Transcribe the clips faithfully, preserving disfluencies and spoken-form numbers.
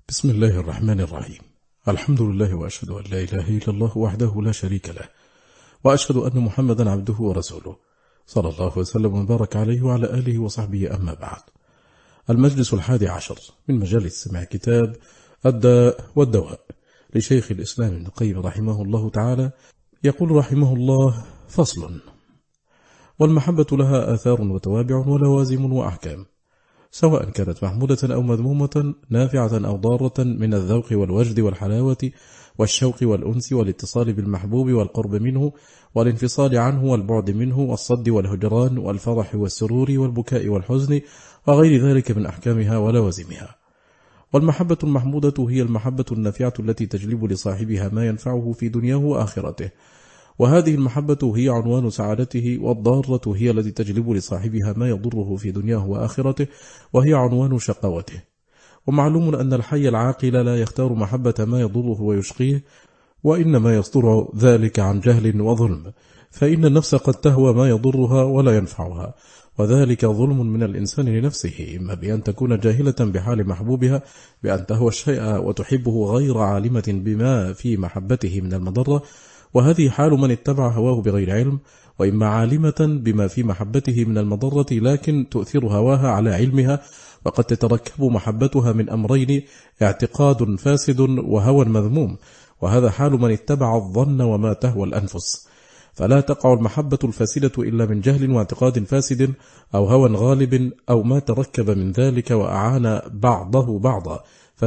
بسم الله الرحمن الرحيم. الحمد لله وأشهد أن لا إله إلا الله وحده لا شريك له، وأشهد أن محمدا عبده ورسوله صلى الله وسلم وبارك عليه وعلى آله وصحبه. أما بعد، المجلس الحادي عشر من مجالس سماع كتاب الداء والدواء لشيخ الإسلام ابن القيم رحمه الله تعالى. يقول رحمه الله: فصل. والمحبة لها آثار وتوابع ولوازم وأحكام، سواء كانت محمودة أو مذمومة، نافعة أو ضارة، من الذوق والوجد والحلاوة والشوق والأنس والاتصال بالمحبوب والقرب منه والانفصال عنه والبعد منه والصد والهجران والفرح والسرور والبكاء والحزن وغير ذلك من أحكامها ولوازمها. والمحبة المحمودة هي المحبة النافعة التي تجلب لصاحبها ما ينفعه في دنياه وآخرته، وهذه المحبة هي عنوان سعادته، والضارة هي التي تجلب لصاحبها ما يضره في دنياه وآخرته، وهي عنوان شقاوته. ومعلوم أن الحي العاقل لا يختار محبة ما يضره ويشقيه، وإنما يصدر ذلك عن جهل وظلم، فإن النفس قد تهوى ما يضرها ولا ينفعها، وذلك ظلم من الإنسان لنفسه، إما بأن تكون جاهلة بحال محبوبها، بأن تهوى الشيء وتحبه غير عالمة بما في محبته من المضرة، وهذه حال من اتبع هواه بغير علم، وإما عالمة بما في محبته من المضرة لكن تؤثر هواها على علمها، وقد تتركب محبتها من أمرين: اعتقاد فاسد وهوى مذموم، وهذا حال من اتبع الظن وما تهوى الأنفس. فلا تقع المحبة الفاسدة إلا من جهل واعتقاد فاسد أو هوى غالب أو ما تركب من ذلك وأعان بعضه بعضا،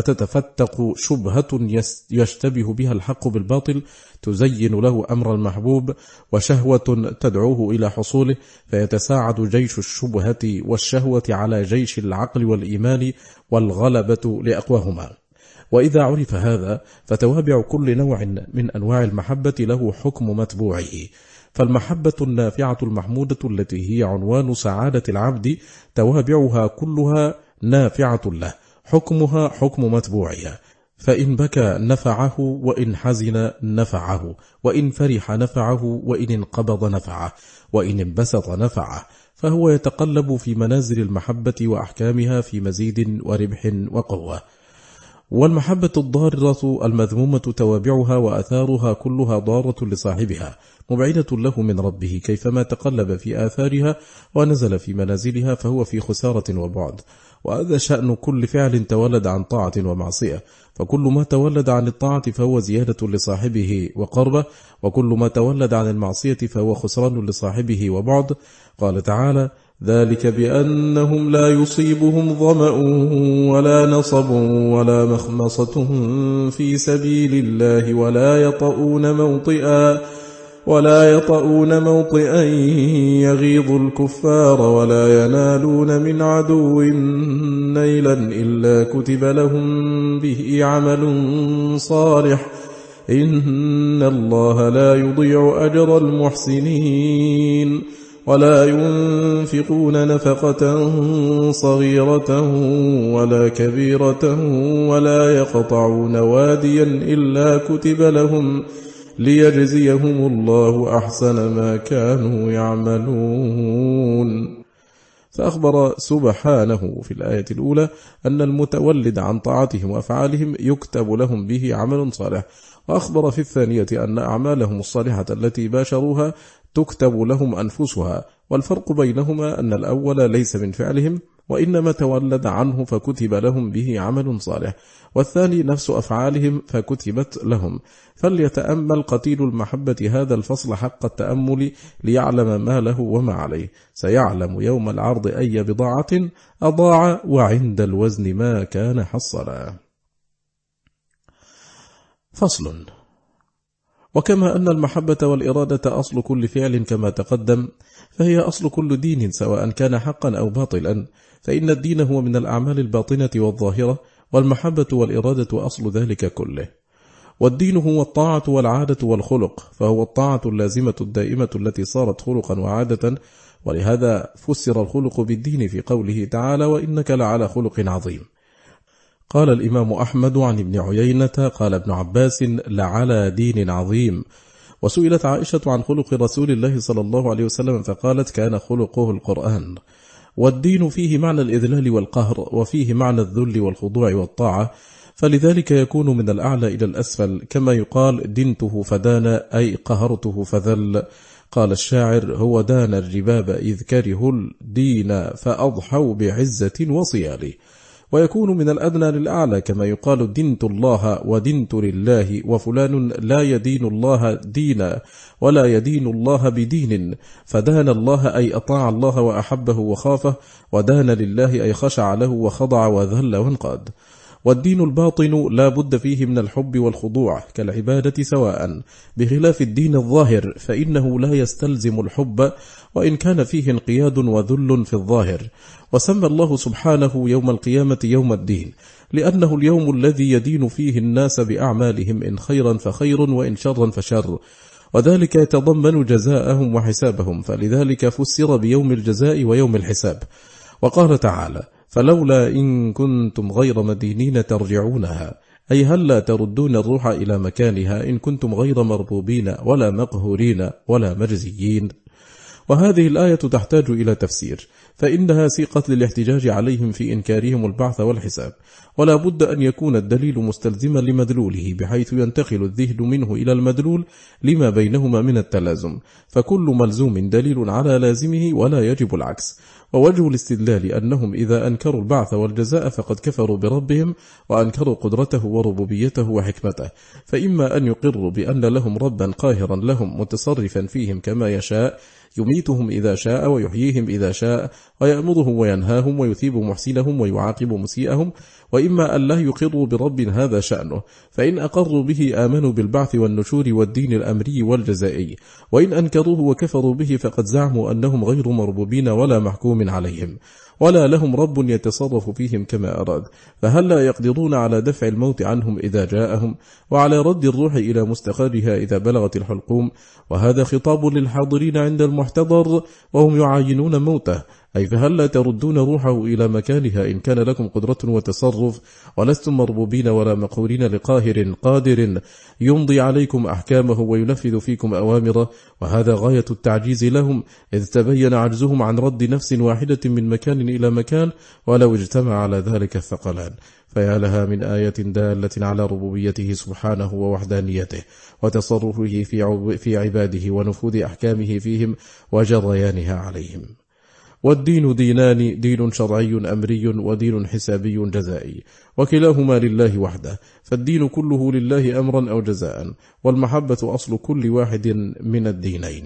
فتتفتق شبهة يشتبه بها الحق بالباطل تزين له أمر المحبوب، وشهوة تدعوه إلى حصوله، فيتساعد جيش الشبهة والشهوة على جيش العقل والإيمان والغلبة لأقواهما. وإذا عرف هذا فتوابع كل نوع من أنواع المحبة له حكم متبوعه. فالمحبة النافعة المحمودة التي هي عنوان سعادة العبد توابعها كلها نافعة له، حكمها حكم متبوعها، فإن بكى نفعه، وإن حزن نفعه، وإن فرح نفعه، وإن انقبض نفعه، وإن انبسط نفعه، فهو يتقلب في منازل المحبة وأحكامها في مزيد وربح وقوة. والمحبة الضارة المذمومة توابعها وآثارها كلها ضارة لصاحبها، مبعدة له من ربه، كيفما تقلب في آثارها ونزل في منازلها فهو في خسارة وبعد. وهذا شأن كل فعل تولد عن طاعة ومعصية، فكل ما تولد عن الطاعة فهو زيادة لصاحبه وقربة، وكل ما تولد عن المعصية فهو خسران لصاحبه وبعد. قال تعالى: ذلك بأنهم لا يصيبهم ظمأ ولا نصب ولا مخمصة في سبيل الله ولا يطؤون موطئا ولا يطؤون موطئا يغيظ الكفار ولا ينالون من عدو نيلا إلا كتب لهم به عمل صالح إن الله لا يضيع أجر المحسنين. ولا ينفقون نفقة صغيرة ولا كبيرة ولا يقطعون واديا إلا كتب لهم ليجزيهم الله أحسن ما كانوا يعملون. فأخبر سبحانه في الآية الأولى أن المتولد عن طاعتهم وأفعالهم يكتب لهم به عمل صالح، وأخبر في الثانية أن أعمالهم الصالحة التي باشروها تكتب لهم أنفسها، والفرق بينهما أن الأول ليس من فعلهم وإنما تولد عنه فكتب لهم به عمل صالح، والثاني نفس أفعالهم فكتبت لهم. فليتأمل قتيل المحبة هذا الفصل حق التأمل ليعلم ما له وما عليه، سيعلم يوم العرض أي بضاعة أضاع، وعند الوزن ما كان حصلا. فصل. وكما أن المحبة والإرادة أصل كل فعل كما تقدم، فهي أصل كل دين سواء كان حقا أو باطلا، فإن الدين هو من الأعمال الباطنة والظاهرة، والمحبة والإرادة أصل ذلك كله. والدين هو الطاعة والعادة والخلق، فهو الطاعة اللازمة الدائمة التي صارت خلقا وعادة، ولهذا فسر الخلق بالدين في قوله تعالى: وإنك لعلى خلق عظيم. قال الإمام أحمد عن ابن عيينة قال ابن عباس: لعلى دين عظيم. وسئلت عائشة عن خلق رسول الله صلى الله عليه وسلم فقالت: كان خلقه القرآن. والدين فيه معنى الإذلال والقهر، وفيه معنى الذل والخضوع والطاعة، فلذلك يكون من الأعلى إلى الأسفل، كما يقال دنته فدان أي قهرته فذل. قال الشاعر: هو دان الرباب إذ كره الدين فأضحوا بعزة وصيال. ويكون من الأدنى للأعلى، كما يقال دنت الله ودنت لله، وفلان لا يدين الله دينا ولا يدين الله بدين، فدان الله أي أطاع الله وأحبه وخافه، ودان لله أي خشع له وخضع وذل وانقاد. والدين الباطن لا بد فيه من الحب والخضوع كالعبادة سواء، بخلاف الدين الظاهر فإنه لا يستلزم الحب، وإن كان فيه انقياد وذل في الظاهر. وسمى الله سبحانه يوم القيامة يوم الدين، لأنه اليوم الذي يدين فيه الناس بأعمالهم، إن خيرا فخير وإن شرا فشر، وذلك يتضمن جزاءهم وحسابهم، فلذلك فسر بيوم الجزاء ويوم الحساب. وقال تعالى: فلولا إن كنتم غير مدينين ترجعونها، أي هل لا تردون الروح إلى مكانها إن كنتم غير مربوبين ولا مقهورين ولا مرزيين. وهذه الآية تحتاج إلى تفسير، فإنها سيقت للاحتجاج عليهم في إنكارهم البعث والحساب، ولا بد أن يكون الدليل مستلزما لمدلوله، بحيث ينتقل الذهن منه إلى المدلول لما بينهما من التلازم، فكل ملزوم دليل على لازمه ولا يجب العكس. ووجه الاستدلال أنهم إذا أنكروا البعث والجزاء فقد كفروا بربهم، وأنكروا قدرته وربوبيته وحكمته، فإما أن يقروا بأن لهم ربا قاهرا لهم متصرفا فيهم كما يشاء، يميتهم إذا شاء ويحييهم إذا شاء، ويأمرهم وينهاهم ويثيب محسنهم ويعاقب مسيئهم، وإما أن لا يقروا برب هذا شأنه، فإن أقروا به آمنوا بالبعث والنشور والدين الأمري والجزائي، وإن أنكروه وكفروا به فقد زعموا أنهم غير مربوبين ولا محكوم عليهم، ولا لهم رب يتصرف فيهم كما أراد، فهل لا يقدرون على دفع الموت عنهم إذا جاءهم، وعلى رد الروح إلى مستقرها إذا بلغت الحلقوم. وهذا خطاب للحاضرين عند المحتضر وهم يعاينون موته، أي فهل لا تردون روحه إلى مكانها إن كان لكم قدرة وتصرف، ولستم مربوبين ولا مقهورين لقاهر قادر يمضي عليكم أحكامه وينفذ فيكم أوامره. وهذا غاية التعجيز لهم، إذ تبين عجزهم عن رد نفس واحدة من مكان إلى مكان، ولو اجتمع على ذلك الثقلان. فيا لها من آية دالة على ربوبيته سبحانه ووحدانيته وتصرفه في عباده ونفوذ أحكامه فيهم وجريانها عليهم. والدين دينان، دين شرعي أمري ودين حسابي جزائي، وكلاهما لله وحده، فالدين كله لله أمرا أو جزاء، والمحبة أصل كل واحد من الدينين،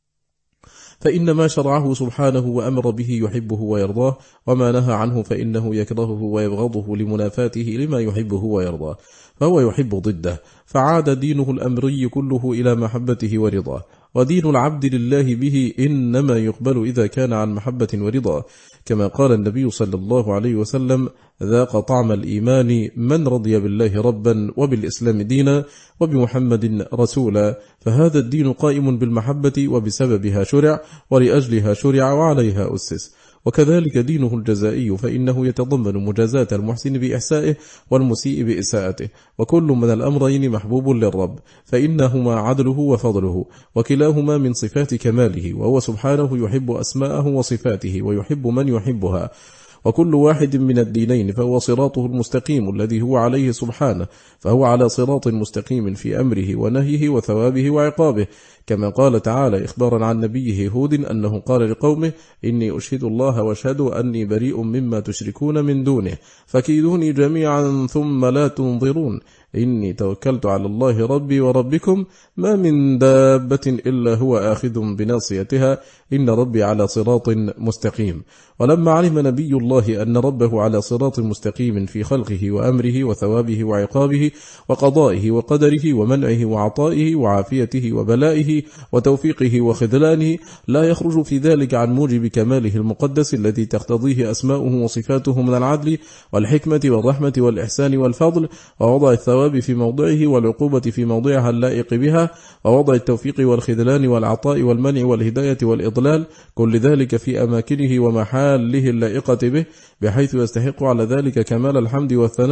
فإن ما شرعه سبحانه وأمر به يحبه ويرضاه، وما نهى عنه فإنه يكرهه ويبغضه لمنافاته لما يحبه ويرضاه، فهو يحب ضده، فعاد دينه الأمري كله إلى محبته ورضاه. ودين العبد لله به إنما يقبل إذا كان عن محبة ورضا، كما قال النبي صلى الله عليه وسلم: ذاق طعم الإيمان من رضي بالله ربا وبالإسلام دينا وبمحمد رسولا. فهذا الدين قائم بالمحبة، وبسببها شرع، ولأجلها شرع، وعليها أسس. وكذلك دينه الجزائي، فإنه يتضمن مجازاة المحسن بإحسائه والمسيء بإساءته، وكل من الأمرين محبوب للرب، فإنهما عدله وفضله، وكلاهما من صفات كماله، وهو سبحانه يحب أسماءه وصفاته ويحب من يحبها. وكل واحد من الدينين فهو صراطه المستقيم الذي هو عليه سبحانه، فهو على صراط مستقيم في أمره ونهيه وثوابه وعقابه، كما قال تعالى إخبارا عن نبيه هود أنه قال لقومه: إني أشهد الله واشهدوا أني بريء مما تشركون من دونه، فكيدوني جميعا ثم لا تنظرون، إني توكلت على الله ربي وربكم، ما من دابة إلا هو آخذ بناصيتها، إن ربي على صراط مستقيم. ولما علم نبي الله أن ربه على صراط مستقيم في خلقه وأمره وثوابه وعقابه وقضائه وقدره ومنعه وعطائه وعافيته وبلائه وتوفيقه وخذلانه، لا يخرج في ذلك عن موجب كماله المقدس الذي تقتضيه أسماؤه وصفاته من العدل والحكمة والرحمة والإحسان والفضل، ووضع الثواب في موضعه والعقوبة في موضعها اللائق بها، ووضع التوفيق والخذلان والعطاء والمنع والهداية والإضلال، كل ذلك في أماكنه ومحاله اللائقة به، بحيث يستحق على ذلك كمال الحمد والثناء،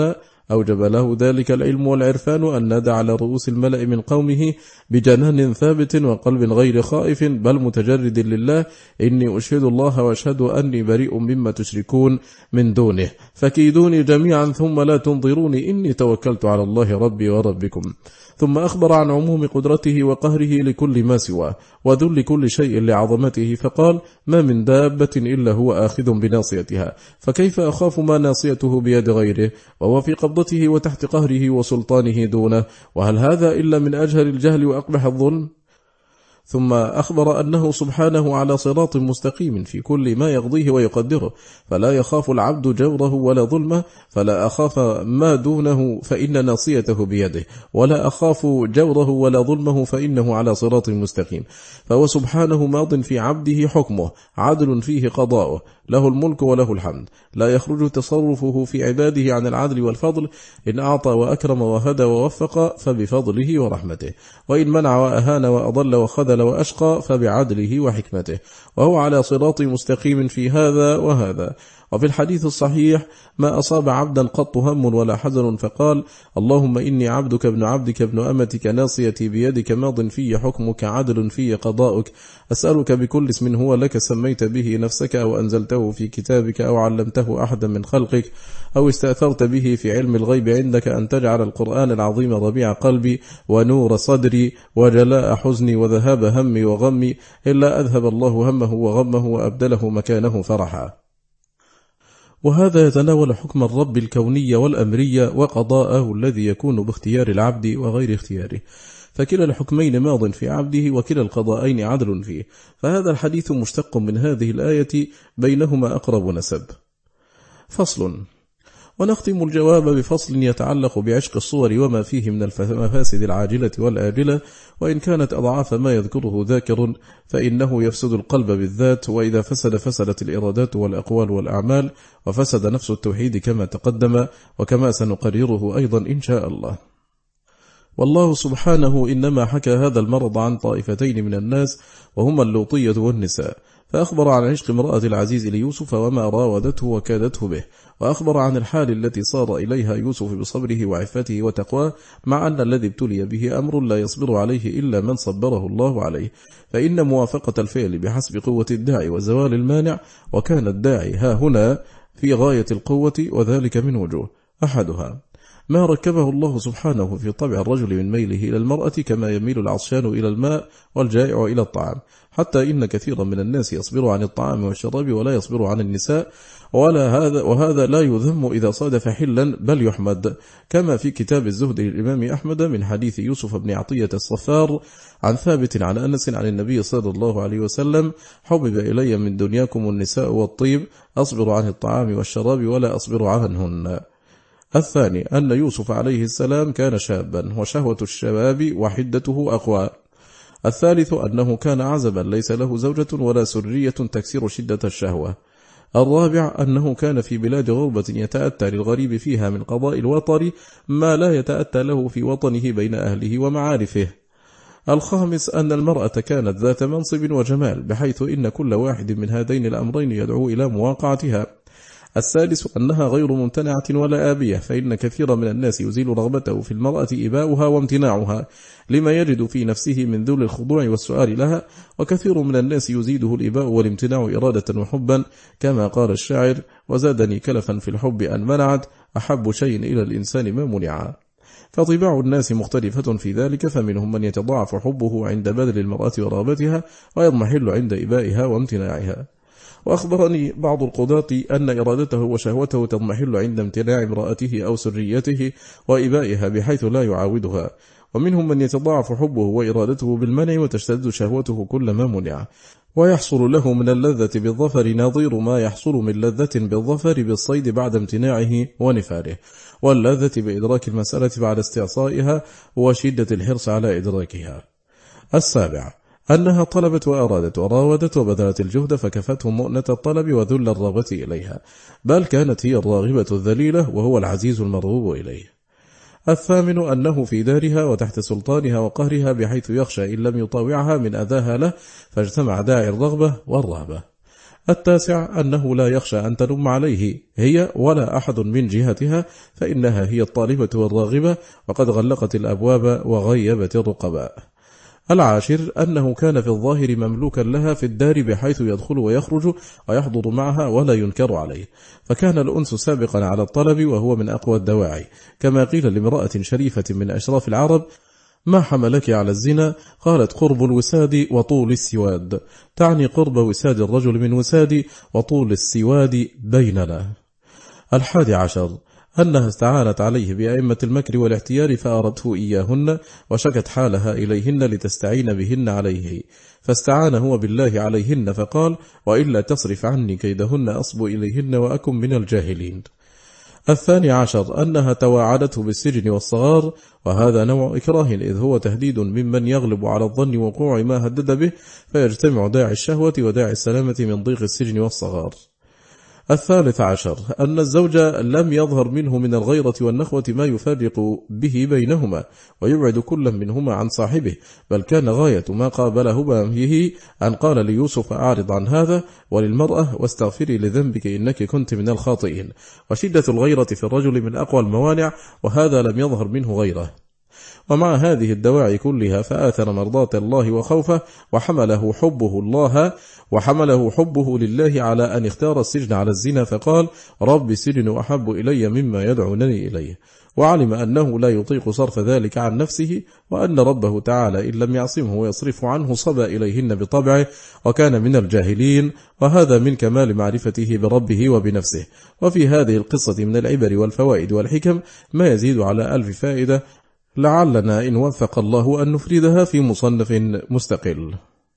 أوجب له ذلك العلم والعرفان أن نادى على رؤوس الملأ من قومه بجنان ثابت وقلب غير خائف بل متجرد لله: إني أشهد الله وأشهد أني بريء مما تشركون من دونه، فكيدوني جميعا ثم لا تنظروني، إني توكلت على الله ربي وربكم. ثم أخبر عن عموم قدرته وقهره لكل ما سواه وذل كل شيء لعظمته، فقال: ما من دابة إلا هو آخذ بناصيتها، فكيف أخاف ما ناصيته بيد غيره وهو في قبضته وتحت قهره وسلطانه دونه؟ وهل هذا إلا من أجهل الجهل وأقبح الظلم؟ ثم أخبر أنه سبحانه على صراط مستقيم في كل ما يقضيه ويقدره، فلا يخاف العبد جوره ولا ظلمه، فلا أخاف ما دونه فإن ناصيته بيده، ولا أخاف جوره ولا ظلمه فإنه على صراط مستقيم. فهو سبحانه ماض في عبده حكمه، عدل فيه قضاؤه، له الملك وله الحمد، لا يخرج تصرفه في عباده عن العدل والفضل. إن أعطى وأكرم وهدى ووفق فبفضله ورحمته، وإن منع وأهان وأضل وخذل وأشقى فبعدله وحكمته، وهو على صراط مستقيم في هذا وهذا. وفي الحديث الصحيح: ما أصاب عبدا قط هم ولا حزن فقال: اللهم إني عبدك ابن عبدك ابن أمتك ناصيتي بيدك ماض في حكمك عدل في قضاؤك، أسألك بكل اسم هو لك سميت به نفسك أو أنزلته في كتابك أو علمته أحدا من خلقك أو استأثرت به في علم الغيب عندك أن تجعل القرآن العظيم ربيع قلبي ونور صدري وجلاء حزني وذهاب همي وغمي، إلا أذهب الله همه وغمه وأبدله مكانه فرحا. وهذا يتناول حكم الرب الكوني والأمري وقضاءه الذي يكون باختيار العبد وغير اختياره، فكلا الحكمين ماض في عبده وكلا القضاءين عدل فيه، فهذا الحديث مشتق من هذه الآية، بينهما أقرب نسب. فصل. ونختم الجواب بفصل يتعلق بعشق الصور وما فيه من المفاسد العاجلة والآجلة، وإن كانت أضعاف ما يذكره ذاكر فإنه يفسد القلب بالذات، وإذا فسد فسدت الإرادات والأقوال والأعمال، وفسد نفس التوحيد كما تقدم وكما سنقرره أيضا إن شاء الله. والله سبحانه إنما حكى هذا المرض عن طائفتين من الناس وهما اللوطية والنساء، فأخبر عن عشق امرأة العزيز ليوسف وما راودته وكادته به، وأخبر عن الحال التي صار إليها يوسف بصبره وعفته وتقواه، مع أن الذي ابتلي به أمر لا يصبر عليه إلا من صبره الله عليه، فإن موافقة الفعل بحسب قوة الداعي وزوال المانع، وكان الداعي ها هنا في غاية القوة، وذلك من وجوه: أحدها ما ركبه الله سبحانه في طبع الرجل من ميله إلى المرأة كما يميل العطشان إلى الماء والجائع إلى الطعام، حتى إن كثيرا من الناس يصبر عن الطعام والشراب ولا يصبر عن النساء، ولا هذا وهذا لا يذم إذا صادف حلا بل يحمد، كما في كتاب الزهد للإمام أحمد من حديث يوسف بن عطية الصفار عن ثابت عن أنس عن النبي صلى الله عليه وسلم: حبب إلي من دنياكم النساء والطيب، أصبر عن الطعام والشراب ولا أصبر عنهن. الثاني أن يوسف عليه السلام كان شابا وشهوة الشباب وحدته أقوى. الثالث أنه كان عزبا ليس له زوجة ولا سرية تكسر شدة الشهوة. الرابع أنه كان في بلاد غربة يتأتى للغريب فيها من قضاء الوطر ما لا يتأتى له في وطنه بين أهله ومعارفه. الخامس أن المرأة كانت ذات منصب وجمال بحيث إن كل واحد من هذين الأمرين يدعو إلى مواقعتها. السادس أنها غير ممتنعة ولا آبية، فإن كثيرا من الناس يزيل رغبته في المرأة إباؤها وامتناعها لما يجد في نفسه من ذل الخضوع والسؤال لها، وكثير من الناس يزيده الإباء والامتناع إرادة وحبا، كما قال الشاعر: وزادني كلفا في الحب أن منعت، أحب شيء إلى الإنسان ما منع. فطباع الناس مختلفة في ذلك، فمنهم من يتضاعف حبه عند بذل المرأة ورغبتها ويضمحل عند إبائها وامتناعها. وأخبرني بعض القضاة أن إرادته وشهوته تضمحل عند امتناع امرأته أو سريته وإبائها بحيث لا يعاودها، ومنهم من يتضاعف حبه وإرادته بالمنع وتشتد شهوته كلما منع، ويحصل له من اللذة بالظفر نظير ما يحصل من لذة بالظفر بالصيد بعد امتناعه ونفاره، واللذة بإدراك المسألة بعد استعصائها وشدة الحرص على إدراكها. السابع أنها طلبت وأرادت وراودت وبذلت الجهد فكفتهم مؤنة الطلب وذل الرغبة إليها، بل كانت هي الراغبة الذليلة وهو العزيز المرغوب إليه. الثامن أنه في دارها وتحت سلطانها وقهرها بحيث يخشى إن لم يطاوعها من أذاها له، فاجتمع داعي الرغبة والرهبة. التاسع أنه لا يخشى أن تلم عليه هي ولا أحد من جهتها، فإنها هي الطالبة والراغبة، وقد غلقت الأبواب وغيبت الرقباء. العاشر أنه كان في الظاهر مملوكا لها في الدار، بحيث يدخل ويخرج ويحضر معها ولا ينكر عليه، فكان الأنس سابقا على الطلب، وهو من أقوى الدواعي، كما قيل لامرأة شريفة من أشراف العرب: ما حملك على الزنا؟ قالت: قرب الوساد وطول السواد، تعني قرب وساد الرجل من وسادي وطول السواد بيننا. الحادي عشر أنها استعانت عليه بأئمة المكر والاحتيال، فأردته إياهن وشكت حالها إليهن لتستعين بهن عليه، فاستعان هو بالله عليهن، فقال: وإلا تصرف عني كيدهن أصب إليهن وأكن من الجاهلين. الثاني عشر أنها تواعدته بالسجن والصغار، وهذا نوع إكراه، إذ هو تهديد ممن يغلب على الظن وقوع ما هدد به، فيجتمع داعي الشهوة وداعي السلامة من ضيق السجن والصغار. الثالث عشر أن الزوج لم يظهر منه من الغيرة والنخوة ما يفرق به بينهما ويبعد كل منهما عن صاحبه، بل كان غاية ما قابله به أن قال ليوسف: أعرض عن هذا، وللمرأة: واستغفري لذنبك إنك كنت من الخاطئين. وشدة الغيرة في الرجل من أقوى الموانع، وهذا لم يظهر منه غيره. ومع هذه الدواعي كلها فآثر مرضاة الله وخوفه، وحمله حبه الله وحمله حبه لله على أن اختار السجن على الزنا، فقال: رب السجن أحب إلي مما يدعونني إليه. وعلم أنه لا يطيق صرف ذلك عن نفسه، وأن ربه تعالى إن لم يعصمه ويصرف عنه صبى إليهن بطبعه، وكان من الجاهلين، وهذا من كمال معرفته بربه وبنفسه. وفي هذه القصة من العبر والفوائد والحكم ما يزيد على ألف فائدة، لعلنا إن وفق الله أن نفردها في مصنف مستقل.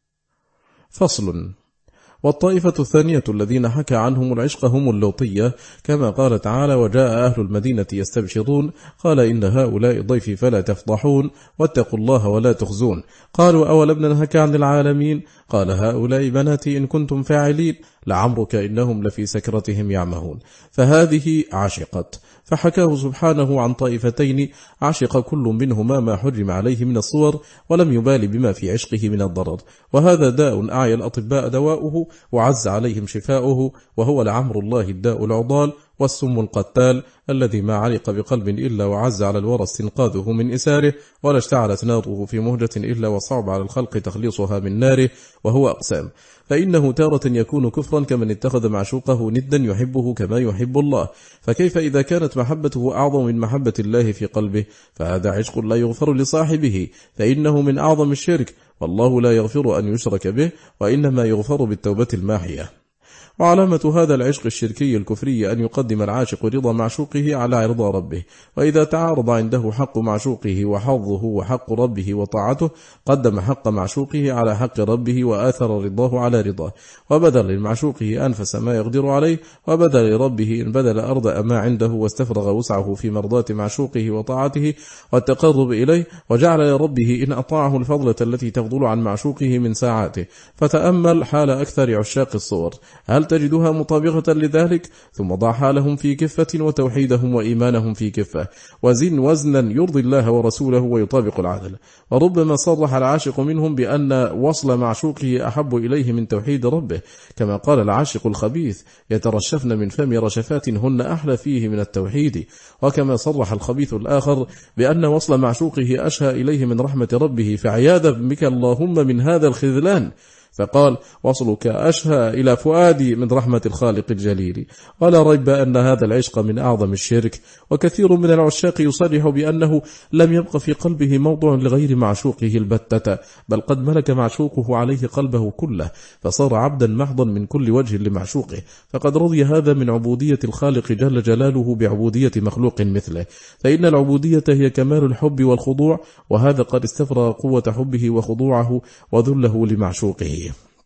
فصل. والطائفة الثانية الذين حكى عنهم العشق هم اللوطية، كما قال تعالى: وجاء أهل المدينة يستبشرون، قال إن هؤلاء ضيفي فلا تفضحون، واتقوا الله ولا تخزون. قالوا: أولم ننهك عن العالمين؟ قال: هؤلاء بناتي إن كنتم فاعلين، لعمرك إنهم لفي سكرتهم يعمهون. فهذه عشقت، فحكاه سبحانه عن طائفتين عشق كل منهما ما حرم عليه من الصور، ولم يبال بما في عشقه من الضرر، وهذا داء أعيا الأطباء دواؤه وعز عليهم شفاؤه، وهو لعمر الله الداء العضال والسم القتال، الذي ما علق بقلب إلا وعز على الورى استنقاذه من إساره، ولا اشتعلت ناره في مهجة إلا وصعب على الخلق تخليصها من ناره، وهو أقسام. فإنه تارة يكون كفرا كمن اتخذ معشوقه ندا يحبه كما يحب الله، فكيف إذا كانت محبته أعظم من محبة الله في قلبه؟ فهذا عشق لا يغفر لصاحبه، فإنه من أعظم الشرك، والله لا يغفر أن يشرك به، وإنما يغفر بالتوبة الماحية. وعلامة هذا العشق الشركي الكفري أن يقدم العاشق رضا معشوقه على رضا ربه، وإذا تعارض عنده حق معشوقه وحظه وحق ربه وطاعته، قدم حق معشوقه على حق ربه وآثر رضاه على رضاه، وبذل لمعشوقه أنفس ما يقدر عليه، وبذل لربه إن بذل أرض ما عنده، واستفرغ وسعه في مرضاة معشوقه وطاعته والتقرب إليه، وجعل لربه إن أطاعه الفضلة التي تفضل عن معشوقه من ساعاته. فتأمل حال أكثر عشاق الصور، هل تجدها مطابقة لذلك؟ ثم ضع حالهم في كفة وتوحيدهم وإيمانهم في كفة، وزن وزنا يرضي الله ورسوله ويطابق العدل. وربما صرح العاشق منهم بأن وصل معشوقه أحب إليه من توحيد ربه، كما قال العاشق الخبيث: يترشفن من فم رشفات هن أحلى فيه من التوحيد. وكما صرح الخبيث الآخر بأن وصل معشوقه أشهى إليه من رحمة ربه، فعياذا بك اللهم من هذا الخذلان، فقال: وصلك أشهى إلى فؤادي من رحمة الخالق الجليل. ولا ريب أن هذا العشق من أعظم الشرك، وكثير من العشاق يصرح بأنه لم يبق في قلبه موضع لغير معشوقه البتة، بل قد ملك معشوقه عليه قلبه كله، فصار عبدا محضا من كل وجه لمعشوقه، فقد رضي هذا من عبودية الخالق جل جلاله بعبودية مخلوق مثله، فإن العبودية هي كمال الحب والخضوع، وهذا قد استفرغ قوة حبه وخضوعه وذله لمعشوقه،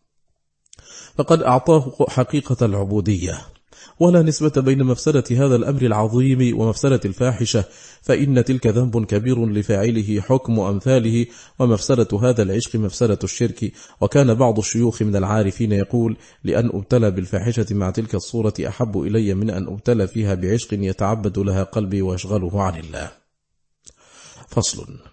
فقد أعطاه حقيقة العبودية. ولا نسبة بين مفسدة هذا الأمر العظيم ومفسدة الفاحشة، فإن تلك ذنب كبير لفاعله حكم أمثاله، ومفسدة هذا العشق مفسدة الشرك. وكان بعض الشيوخ من العارفين يقول: لأن أبتلى بالفاحشة مع تلك الصورة أحب إلي من أن أبتلى فيها بعشق يتعبد لها قلبي ويشغله عن الله. فصل.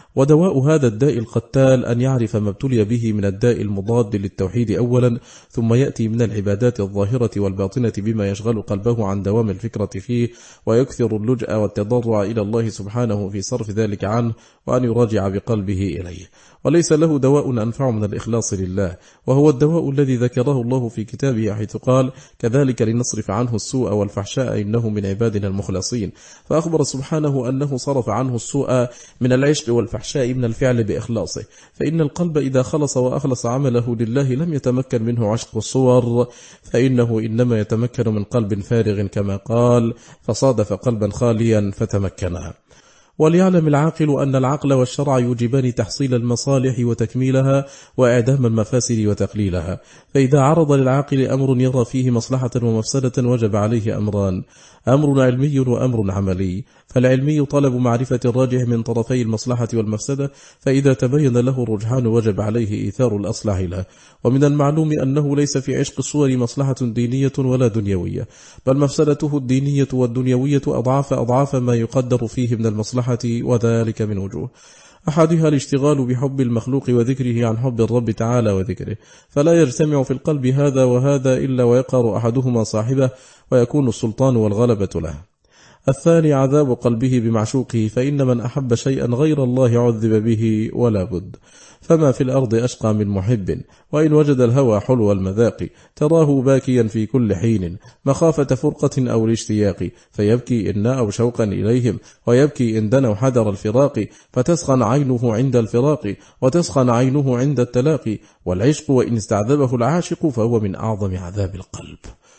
ودواء هذا الداء القتال أن يعرف ما ابتلي به من الداء المضاد للتوحيد أولا، ثم يأتي من العبادات الظاهرة والباطنة بما يشغل قلبه عن دوام الفكرة فيه، ويكثر اللجأ والتضرع إلى الله سبحانه في صرف ذلك عنه، وأن يراجع بقلبه إليه. وليس له دواء أنفع من الإخلاص لله، وهو الدواء الذي ذكره الله في كتابه حيث قال: كذلك لنصرف عنه السوء والفحشاء إنه من عبادنا المخلصين. فأخبر سبحانه أنه صرف عنه السوء من العشق والفحشاء من الفعل بإخلاصه، فإن القلب إذا خلص وأخلص عمله لله لم يتمكن منه عشق الصور، فإنه إنما يتمكن من قلب فارغ كما قال: فصادف قلبا خاليا فتمكنا. وليعلم العاقل أن العقل والشرع يوجبان تحصيل المصالح وتكميلها، وإعدام المفاسد وتقليلها. فإذا عرض للعاقل أمر يرى فيه مصلحة ومفسدة وجب عليه أمران: أمر علمي وأمر عملي. فالعلمي طلب معرفة الراجح من طرفي المصلحة والمفسدة، فإذا تبين له الرجحان وجب عليه إيثار الأصلح له. ومن المعلوم أنه ليس في عشق الصور مصلحة دينية ولا دنيوية، بل مفسدته الدينية والدنيوية أضعاف أضعاف ما يقدر فيه من المصلحة، وذلك من وجوه: أحدها الاشتغال بحب المخلوق وذكره عن حب الرب تعالى وذكره، فلا يجتمع في القلب هذا وهذا إلا ويقهر أحدهما صاحبه، ويكون السلطان والغلبة له. الثاني عذاب قلبه بمعشوقه، فإن من أحب شيئا غير الله عذب به ولا بد. فما في الأرض أشقى من محب، وإن وجد الهوى حلو المذاق، تراه باكيا في كل حين مخافة فرقة أو الاشتياق، فيبكي إن أو شوقا إليهم، ويبكي إن دنوا حذر الفراق، فتسخن عينه عند الفراق، وتسخن عينه عند التلاقي. والعشق وإن استعذبه العاشق فهو من أعظم عذاب القلب.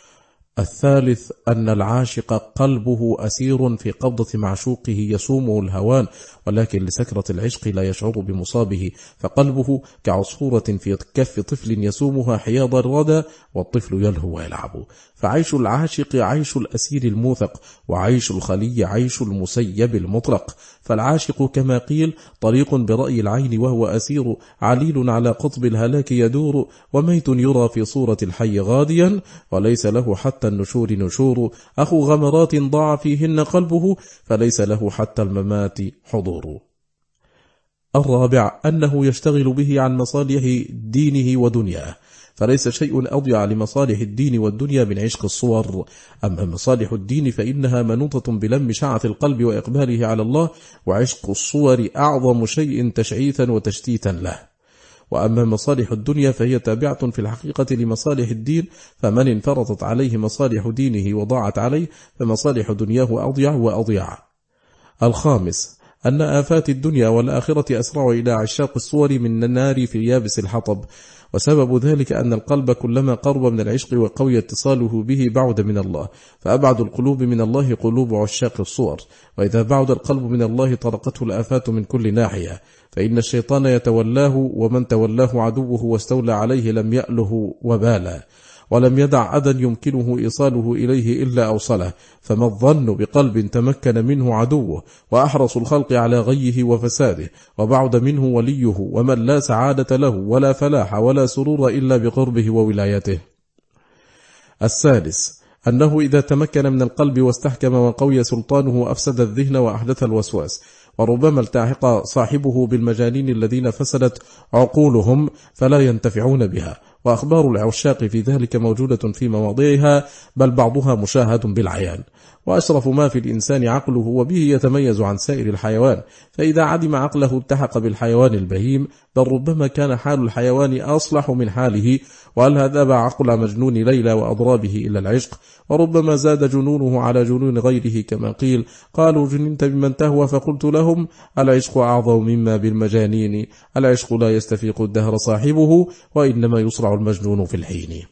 الثالث أن العاشق قلبه أسير في قبضة معشوقه يصومه الهوان، ولكن لسكرة العشق لا يشعر بمصابه، فقلبه كعصفورة في كف طفل يصومها حياض الردى، والطفل يلهو ويلعب. فعيش العاشق عيش الأسير الموثق، وعيش الخلي عيش المسيب المطلق. فالعاشق كما قيل طريق برأي العين وهو أسير، عليل على قطب الهلاك يدور، وميت يرى في صورة الحي غاديا، وليس له حتى النشور نشور. أخو غمرات ضاع فيهن قلبه، فليس له حتى الممات حضور. الرابع أنه يشتغل به عن مصالح دينه ودنياه، فليس شيء أضيع لمصالح الدين والدنيا من عشق الصور. أما مصالح الدين فإنها منوطة بلم شعث القلب وإقباله على الله، وعشق الصور أعظم شيء تشعيثا وتشتيتا له. وأما مصالح الدنيا فهي تابعة في الحقيقة لمصالح الدين، فمن انفرطت عليه مصالح دينه وضاعت عليه فمصالح دنياه أضيع وأضيع. الخامس أن آفات الدنيا والآخرة أسرع إلى عشاق الصور من النار في يابس الحطب، وسبب ذلك أن القلب كلما قرب من العشق وقوي اتصاله به بعد من الله، فأبعد القلوب من الله قلوب عشاق الصور، وإذا بعد القلب من الله طرقته الآفات من كل ناحية، فإن الشيطان يتولاه، ومن تولاه عدوه واستولى عليه لم يأله وبالا، ولم يدع أذى يمكنه إيصاله إليه إلا أوصله. فما الظن بقلب تمكن منه عدوه، وأحرص الخلق على غيه وفساده، وبعد منه وليه، ومن لا سعادة له ولا فلاح ولا سرور إلا بقربه وولايته. السادس أنه إذا تمكن من القلب واستحكم وقوي سلطانه أفسد الذهن وأحدث الوسواس، وربما التحق صاحبه بالمجانين الذين فسدت عقولهم فلا ينتفعون بها. وأخبار العشاق في ذلك موجودة في مواضعها، بل بعضها مشاهد بالعيان. وأشرف ما في الإنسان عقله، وبه يتميز عن سائر الحيوان، فإذا عدم عقله التحق بالحيوان البهيم، بل ربما كان حال الحيوان أصلح من حاله، وهل هذا عقل مجنون ليلى وأضرابه إلا العشق، وربما زاد جنونه على جنون غيره، كما قيل: قالوا جننت بمن تهوى، فقلت لهم العشق أعظم مما بالمجانين، العشق لا يستفيق الدهر صاحبه، وإنما يصرع المجنون في الحين.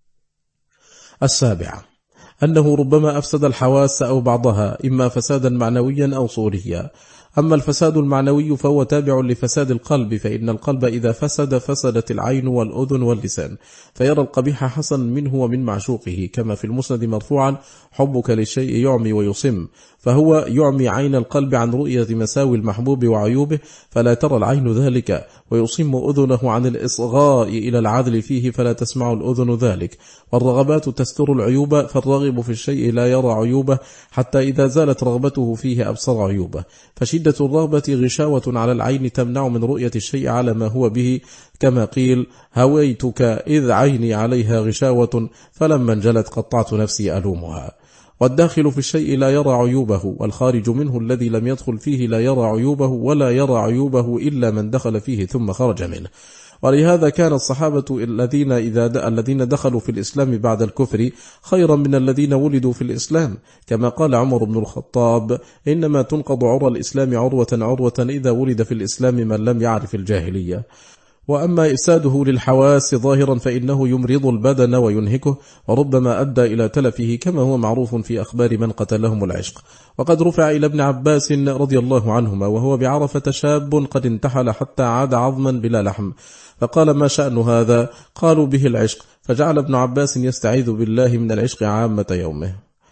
السابع أنه ربما أفسد الحواس أو بعضها، إما فسادا معنويا أو صوريا. أما الفساد المعنوي فهو تابع لفساد القلب، فإن القلب إذا فسد فسدت العين والأذن واللسان، فيرى القبيح حسن منه ومن معشوقه، كما في المسند مرفوعا: حبك للشيء يعمي ويصم، فهو يعمي عين القلب عن رؤية مساوي المحبوب وعيوبه، فلا ترى العين ذلك، ويصم أذنه عن الإصغاء إلى العدل فيه، فلا تسمع الأذن ذلك. والرغبات تستر العيوب، فالراغب في الشيء لا يرى عيوبه، حتى إذا زالت رغبته فيه أبصر عيوبه. فشدة وشدة الرغبة غشاوة على العين تمنع من رؤية الشيء على ما هو به، كما قيل: هويتك إذ عيني عليها غشاوة فلما انجلت قطعت نفسي ألومها. والداخل في الشيء لا يرى عيوبه، والخارج منه الذي لم يدخل فيه لا يرى عيوبه، ولا يرى عيوبه إلا من دخل فيه ثم خرج منه. ولهذا كان الصحابة الذين إذا الذين دخلوا في الإسلام بعد الكفر خيرا من الذين ولدوا في الإسلام، كما قال عمر بن الخطاب: إنما تنقض عرى الإسلام عروة عروة إذا ولد في الإسلام من لم يعرف الجاهلية. وأما إفساده للحواس ظاهرا فإنه يمرض البدن وينهكه، وربما أدى إلى تلفه، كما هو معروف في أخبار من قتلهم العشق. وقد رفع إلى ابن عباس رضي الله عنهما وهو بعرفة شاب قد انتحل حتى عاد عظما بلا لحم، فقال: ما شأن هذا؟ قالوا: به العشق. فجعل ابن عباس يستعيذ بالله من العشق عامة يومه.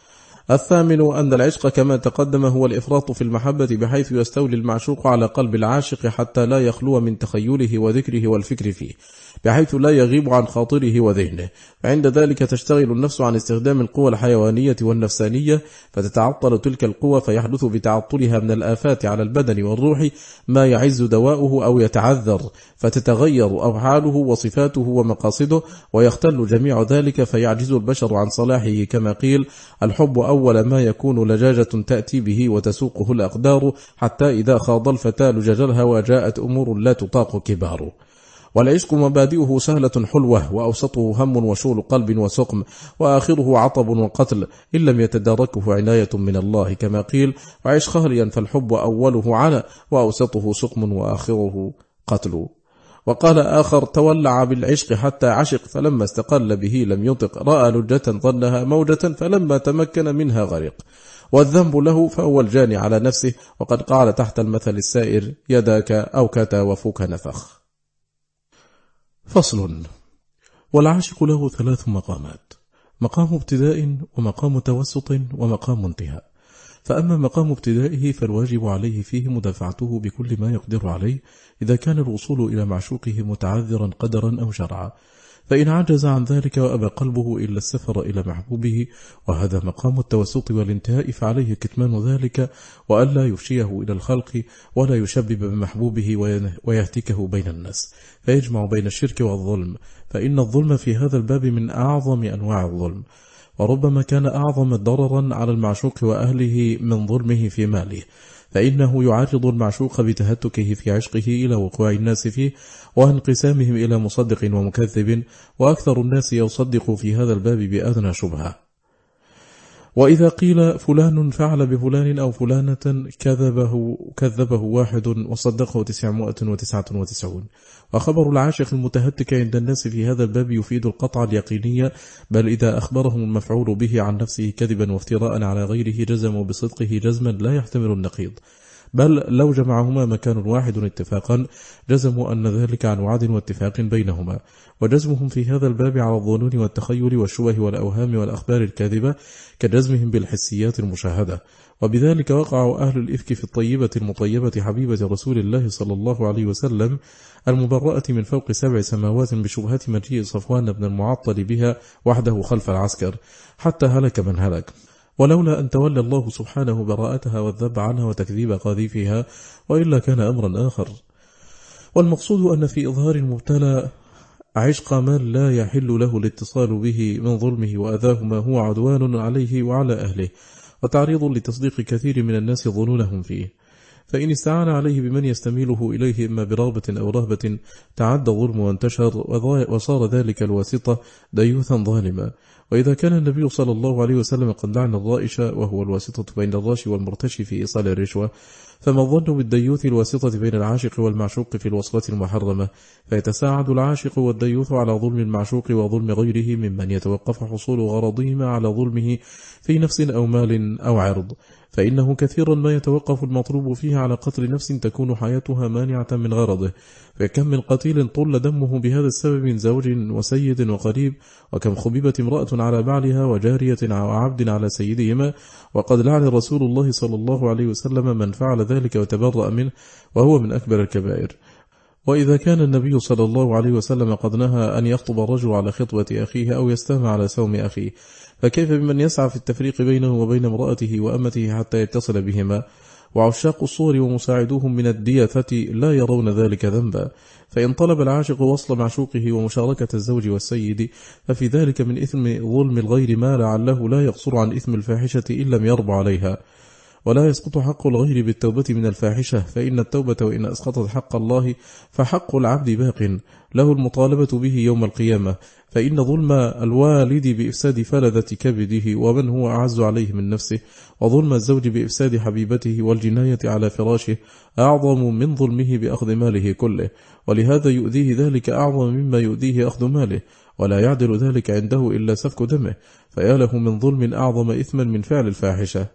الثامن أن العشق كما تقدم هو الإفراط في المحبة، بحيث يستولي المعشوق على قلب العاشق حتى لا يخلو من تخيله وذكره والفكر فيه، بحيث لا يغيب عن خاطره وذهنه. فعند ذلك تشتغل النفس عن استخدام القوى الحيوانية والنفسانية، فتتعطل تلك القوى، فيحدث بتعطلها من الآفات على البدن والروح ما يعز دواؤه أو يتعذر، فتتغير أفعاله وصفاته ومقاصده، ويختل جميع ذلك، فيعجز البشر عن صلاحه، كما قيل: الحب أول ما يكون لجاجة تأتي به وتسوقه الأقدار، حتى إذا خاض الفتى لججلها وجاءت أمور لا تطاق كبار. والعشق مبادئه سهلة حلوة، وأوسطه هم وشول قلب وسقم، وآخره عطب وقتل، إن لم يتداركه عناية من الله، كما قيل: وعش خاليا فالحب أوله عنا، وأوسطه سقم وآخره قتل. وقال آخر: تولع بالعشق حتى عشق، فلما استقل به لم يطق، رأى لجة ظنها موجة، فلما تمكن منها غرق. والذنب له فهو الجاني على نفسه، وقد قال تحت المثل السائر: يداك أوكت وفوك نفخ. فصل. والعاشق له ثلاث مقامات: مقام ابتداء، ومقام توسط، ومقام انتهاء. فأما مقام ابتدائه فالواجب عليه فيه مدافعته بكل ما يقدر عليه، إذا كان الوصول إلى معشوقه متعذرا قدرا أو شرعا، فإن عجز عن ذلك وأبى قلبه إلا السفر إلى محبوبه، وهذا مقام التوسط والانتهاء، فعليه كتمان ذلك، وألا يفشيه إلى الخلق، ولا يشبب بمحبوبه ويهتكه بين الناس، فيجمع بين الشرك والظلم، فإن الظلم في هذا الباب من أعظم أنواع الظلم، وربما كان أعظم ضررا على المعشوق وأهله من ظلمه في ماله، فإنه يعرض المعشوق بتهتكه في عشقه إلى وقوع الناس فيه، وانقسامهم إلى مصدق ومكذب، وأكثر الناس يصدق في هذا الباب بأدنى شبهة. وإذا قيل فلان فعل بفلان أو فلانة كذبه, كذبه واحد وصدقه تسعمائة وتسعة وتسعون. وخبر العاشق المتهتك عند الناس في هذا الباب يفيد القطع اليقينية، بل إذا أخبرهم المفعول به عن نفسه كذبا وافتراء على غيره جزموا بصدقه جزما لا يحتمل النقيض، بل لو جمعهما مكان واحد اتفاقا جزموا أن ذلك عن وعد واتفاق بينهما. وجزمهم في هذا الباب على الظنون والتخيل والشبه والأوهام والأخبار الكاذبة كجزمهم بالحسيات المشاهدة. وبذلك وقعوا أهل الإفك في الطيبة المطيبة حبيبة رسول الله صلى الله عليه وسلم المبرأة من فوق سبع سماوات بشبهة مجيء صفوان بن المعطل بها وحده خلف العسكر، حتى هلك من هلك، ولولا أن تولى الله سبحانه براءتها والذب عنها وتكذيب قاذفها، وإلا كان أمرا آخر. والمقصود أن في إظهار المبتلى عشق من لا يحل له الاتصال به من ظلمه وأذاه ما هو عدوان عليه وعلى أهله، وتعريض لتصديق كثير من الناس ظنونهم فيه، فإن استعان عليه بمن يستميله إليه إما برغبة أو رهبة تعدى الظلم وانتشر، وصار ذلك الواسطة ديوثا ظالما. وإذا كان النبي صلى الله عليه وسلم قد لعن الرائش وهو الواسطة بين الراشي والمرتشي في إيصال الرشوة، فما الظن بالديوث الواسطة بين العاشق والمعشوق في الوصلة المحرمة، فيتساعد العاشق والديوث على ظلم المعشوق وظلم غيره ممن يتوقف حصول غرضهما على ظلمه في نفس أو مال أو عرض، فإنه كثيرا ما يتوقف المطلوب فيه على قتل نفس تكون حياتها مانعة من غرضه، فكم من قتيل طل دمه بهذا السبب من زوج وسيد وقريب، وكم خبيبت امرأة على بعلها وجارية وعبد على سيدهما، وقد لعن رسول الله صلى الله عليه وسلم من فعل ذلك وتبرأ منه، وهو من أكبر الكبائر. وإذا كان النبي صلى الله عليه وسلم قد نهى أن يخطب الرجل على خطبة أخيه أو يستهم على سوم أخيه، فكيف بمن يسعى في التفريق بينه وبين امرأته وأمته حتى يتصل بهما؟ وعشاق الصور ومساعدوهم من الديثة لا يرون ذلك ذنبا. فإن طلب العاشق وصل معشوقه ومشاركة الزوج والسيد ففي ذلك من إثم ظلم الغير ما لعله لا يقصر عن إثم الفاحشة إن لم يرب عليها. ولا يسقط حق الغير بالتوبة من الفاحشة، فإن التوبة وإن أسقطت حق الله فحق العبد باق له المطالبة به يوم القيامة. فإن ظلم الوالد بإفساد فلذة كبده ومن هو أعز عليه من نفسه، وظلم الزوج بإفساد حبيبته والجناية على فراشه أعظم من ظلمه بأخذ ماله كله، ولهذا يؤذيه ذلك أعظم مما يؤذيه أخذ ماله، ولا يعدل ذلك عنده إلا سفك دمه، فيا له من ظلم أعظم إثما من فعل الفاحشة.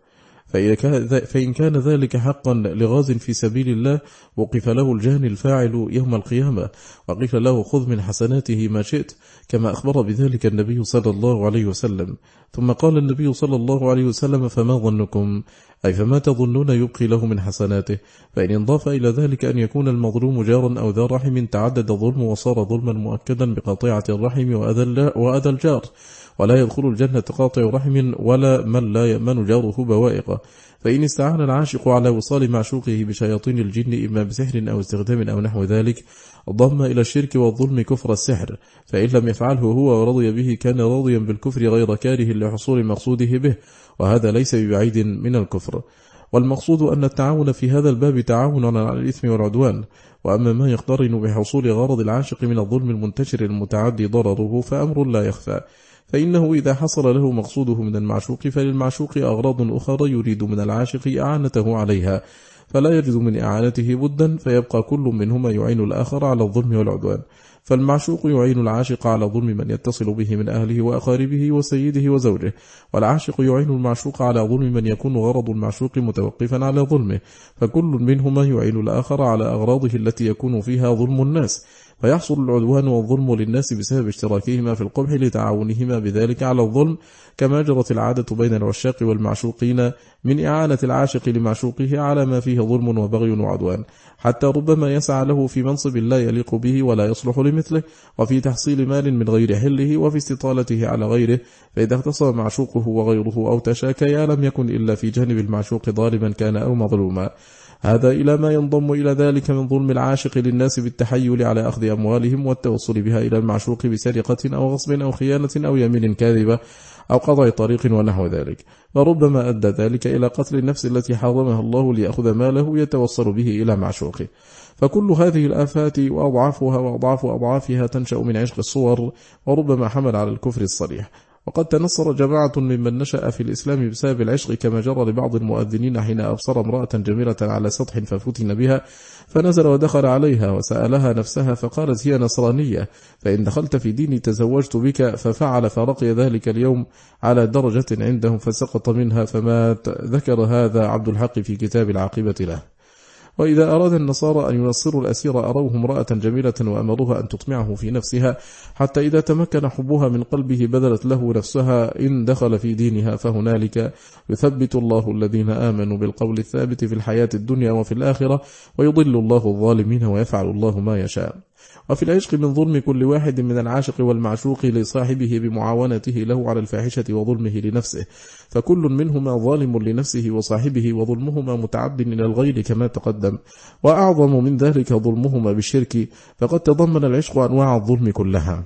فإن كان ذلك حقا لغاز في سبيل الله وقف له الجاني الفاعل يوم القيامة وقيل له خذ من حسناته ما شئت، كما أخبر بذلك النبي صلى الله عليه وسلم. ثم قال النبي صلى الله عليه وسلم فما ظنكم، أي فما تظنون يبقي له من حسناته. فإن انضاف إلى ذلك أن يكون المظلوم جارا أو ذا رحم تعدد ظلم وصار ظلما مؤكدا بقطيعة الرحم وأذى الجار، ولا يدخل الجنة قاطع رحم ولا من لا يأمن جاره بوائقه. فإن استعان العاشق على وصال معشوقه بشياطين الجن إما بسحر أو استخدام أو نحو ذلك ضم إلى الشرك والظلم كفر السحر، فإن لم يفعله هو ورضي به كان راضيا بالكفر غير كاره لحصول مقصوده به، وهذا ليس ببعيد من الكفر. والمقصود أن التعاون في هذا الباب تعاون على الإثم والعدوان. وأما ما يقترن بحصول غرض العاشق من الظلم المنتشر المتعدي ضرره فأمر لا يخفى، فإنه إذا حصل له مقصوده من المعشوق فللمعشوق أغراض أخرى يريد من العاشق إعانته عليها، فلا يجد من إعانته بدا، فيبقى كل منهما يعين الآخر على الظلم والعدوان. فالمعشوق يعين العاشق على ظلم من يتصل به من أهله وأقاربه وسيده وزوجه، والعاشق يعين المعشوق على ظلم من يكون غرض المعشوق متوقفا على ظلمه، فكل منهما يعين الآخر على أغراضه التي يكون فيها ظلم الناس، فيحصل العدوان والظلم للناس بسبب اشتراكهما في القبح لتعاونهما بذلك على الظلم، كما جرت العادة بين العشاق والمعشوقين من إعانة العاشق لمعشوقه على ما فيه ظلم وبغي وعدوان، حتى ربما يسعى له في منصب لا يليق به ولا يصلح لمثله، وفي تحصيل مال من غير حله، وفي استطالته على غيره. فإذا اختصم معشوقه وغيره أو تشاكيا لم يكن إلا في جانب المعشوق ظالما كان أو مظلوما. هذا إلى ما ينضم إلى ذلك من ظلم العاشق للناس بالتحيل على أخذ أموالهم والتوصل بها إلى المعشوق بسرقة أو غصب أو خيانة أو يمين كاذبة أو قضاء طريق ونحو ذلك، فربما أدى ذلك إلى قتل النفس التي حرمها الله ليأخذ ماله يتوصل به إلى معشوقه. فكل هذه الآفات وأضعافها وأضعاف أضعافها تنشأ من عشق الصور، وربما حمل على الكفر الصريح. وقد تنصر جماعة ممن نشأ في الإسلام بسبب العشق، كما جرى لبعض المؤذنين حين أبصر امرأة جميلة على سطح ففتن بها، فنزل ودخل عليها وسألها نفسها فقالت هي نصرانية، فإن دخلت في ديني تزوجت بك، ففعل فرقي ذلك اليوم على درجة عندهم فسقط منها فمات. ذكر هذا عبد الحق في كتاب العاقبة له. وإذا أراد النصارى أن ينصروا الأسير أروه امرأة جميلة وأمروها أن تطمعه في نفسها، حتى إذا تمكن حبها من قلبه بذلت له نفسها إن دخل في دينها، فهنالك يثبت الله الذين آمنوا بالقول الثابت في الحياة الدنيا وفي الآخرة، ويضل الله الظالمين ويفعل الله ما يشاء. وفي العشق من ظلم كل واحد من العاشق والمعشوق لصاحبه بمعاونته له على الفاحشة وظلمه لنفسه، فكل منهما ظالم لنفسه وصاحبه، وظلمهما متعد إلى الغير كما تقدم. وأعظم من ذلك ظلمهما بالشرك، فقد تضمن العشق أنواع الظلم كلها.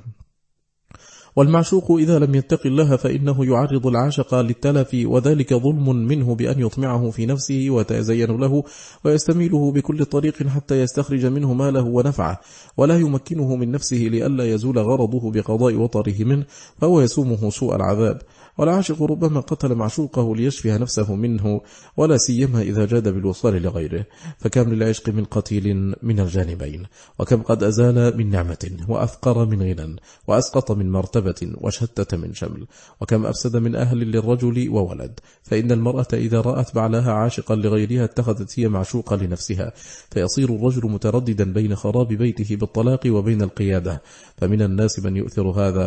والمعشوق إذا لم يتق الله فإنه يعرض العاشق للتلف، وذلك ظلم منه بأن يطمعه في نفسه ويتزين له ويستميله بكل طريق حتى يستخرج منه ماله ونفعه، ولا يمكنه من نفسه لئلا يزول غرضه بقضاء وطره منه، فهو يسومه سوء العذاب. والعاشق ربما قتل معشوقه ليشفي نفسه منه، ولا سيما إذا جاد بالوصال لغيره، فكم للعشق من قتيل من الجانبين، وكم قد أزال من نعمة وأفقر من غنى وأسقط من مرتبة وشتت من شمل، وكم أفسد من أهل للرجل وولد. فإن المرأة إذا رأت بعلها عاشقا لغيرها اتخذت هي معشوقة لنفسها، فيصير الرجل مترددا بين خراب بيته بالطلاق وبين القيادة. فمن الناس من يؤثر هذا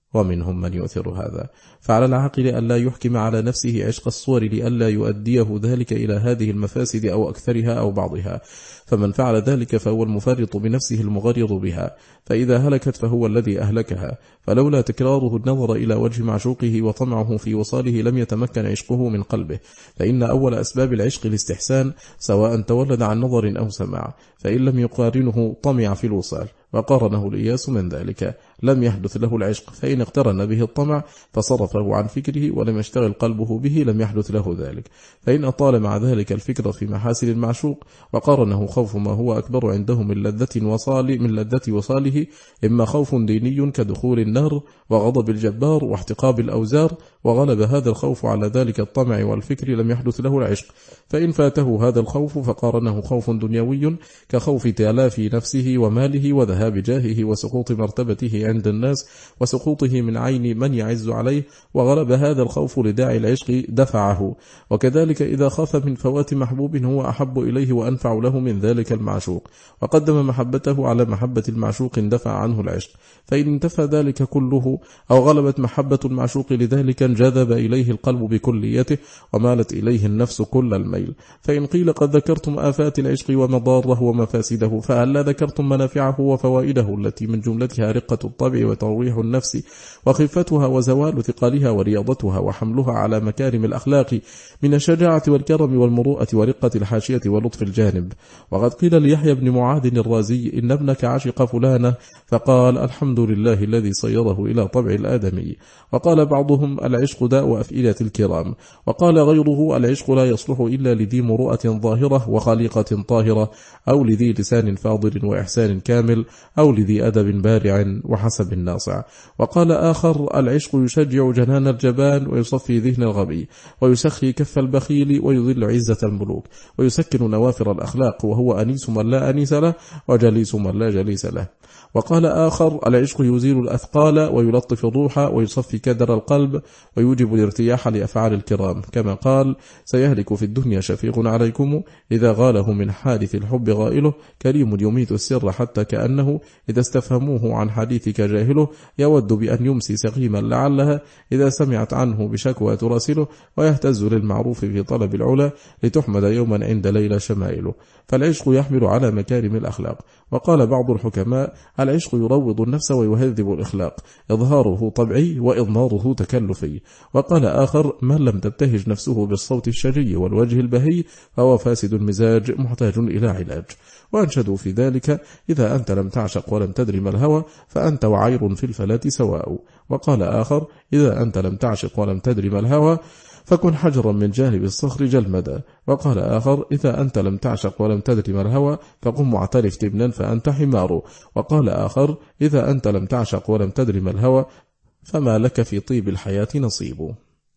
ومنهم من يؤثر هذا. فعلى العاقل ألا يحكم على نفسه عشق الصور لئلا يؤديه ذلك إلى هذه المفاسد أو أكثرها أو بعضها، فمن فعل ذلك فهو المفرط بنفسه المغرض بها، فإذا هلكت فهو الذي أهلكها. فلولا تكراره النظر إلى وجه معشوقه وطمعه في وصاله لم يتمكن عشقه من قلبه، فإن أول أسباب العشق الاستحسان، سواء تولد عن نظر أو سماع، فإن لم يقارنه طمع في الوصال، وقارنه الإياس من ذلك لم يحدث له العشق، فإن اقترن به الطمع فصرفه عن فكره ولم يشتغل قلبه به لم يحدث له ذلك، فإن أطال مع ذلك الفكر في محاسن المعشوق وقارنه خوف ما هو أكبر عنده من لذة وصال من لذة وصاله، إما خوف ديني كدخول النار وغضب الجبار واحتقاب الأوزار، وغلب هذا الخوف على ذلك الطمع والفكر لم يحدث له العشق، فإن فاته هذا الخوف فقارنه خوف دنيوي كخوف تلاف نفسه وماله وذهاب جاهه وسقوط مرتبته عند الناس وسقوطه من عين من يعز عليه، وغلب هذا الخوف لداعي العشق دفعه. وكذلك إذا خاف من فوات محبوب هو أحب إليه وأنفع له من ذلك المعشوق وقدم محبته على محبة المعشوق اندفع عنه العشق، فإن انتفى ذلك كله أو غلبت محبة المعشوق لذلك انجذب إليه القلب بكليته ومالت إليه النفس كل الميل. فإن قيل قد ذكرتم آفات العشق ومضاره ومفاسده، فهلا ذكرتم منافعه وفوائده التي من جملتها رقة الطبع وترويح النفس وخفتها وزوال ثقلها ورياضتها وحملها على مكارم الأخلاق من الشجاعة والكرم والمروءة ورقة الحاشية ولطف الجانب. وقد قيل ليحيى بن معاذ الرازي إن ابنك عشق فلانة، فقال الحمد لله الذي صيره إلى طبع الآدمي. وقال بعضهم العشق داء أفئدة الكرام، وقال غيره العشق لا يصلح إلا لذي مروءة ظاهرة وخليقة طاهرة، أو لذي لسان فاضل وإحسان كامل، أو لذي أدب بارع وحسب ناصع. وقال آخر العشق يشجع جنان الجبان ويصفي ذهن الغبي ويسخي كف البخيل ويذل عزة الملوك ويسكن نوافر الأخلاق، وهو أنيس من لا أنيس له وجليس من لا جليس له. وقال آخر العشق يزيل الأثقال ويلطف الروح ويصفي كدر القلب ويوجب الارتياح لأفعال الكرام، كما قال سيهلك في الدنيا شفيق عليكم إذا غاله من حادث الحب غائله، كريم يميت السر حتى كأنه إذا استفهموه عن حديثك جاهله، يود بأن يمسي سقيما لعلها إذا سمعت عنه بشكوى تراسله، ويهتز للمعروف في طلب العلا لتحمد يوما عند ليلى شمائله. فالعشق يحمل على مكارم الأخلاق. وقال بعض الحكماء العشق يروض النفس ويهذب الإخلاق، إظهاره طبعي وإضماره تكلفي. وقال آخر من لم تبتهج نفسه بالصوت الشجي والوجه البهي فهو فاسد المزاج محتاج إلى علاج. وأنشدوا في ذلك إذا أنت لم تعشق ولم تدري ما الهوى فأنت وعير في الفلاة سواء. وقال آخر إذا أنت لم تعشق ولم تدري ما الهوى فكن حجرا من جانب الصخر جلمدا. وقال آخر إذا أنت لم تعشق ولم تدري ما الهوى فقم معترف تبنا فأنت حمار. وقال آخر إذا أنت لم تعشق ولم تدري ما الهوى فما لك في طيب الحياة نصيب.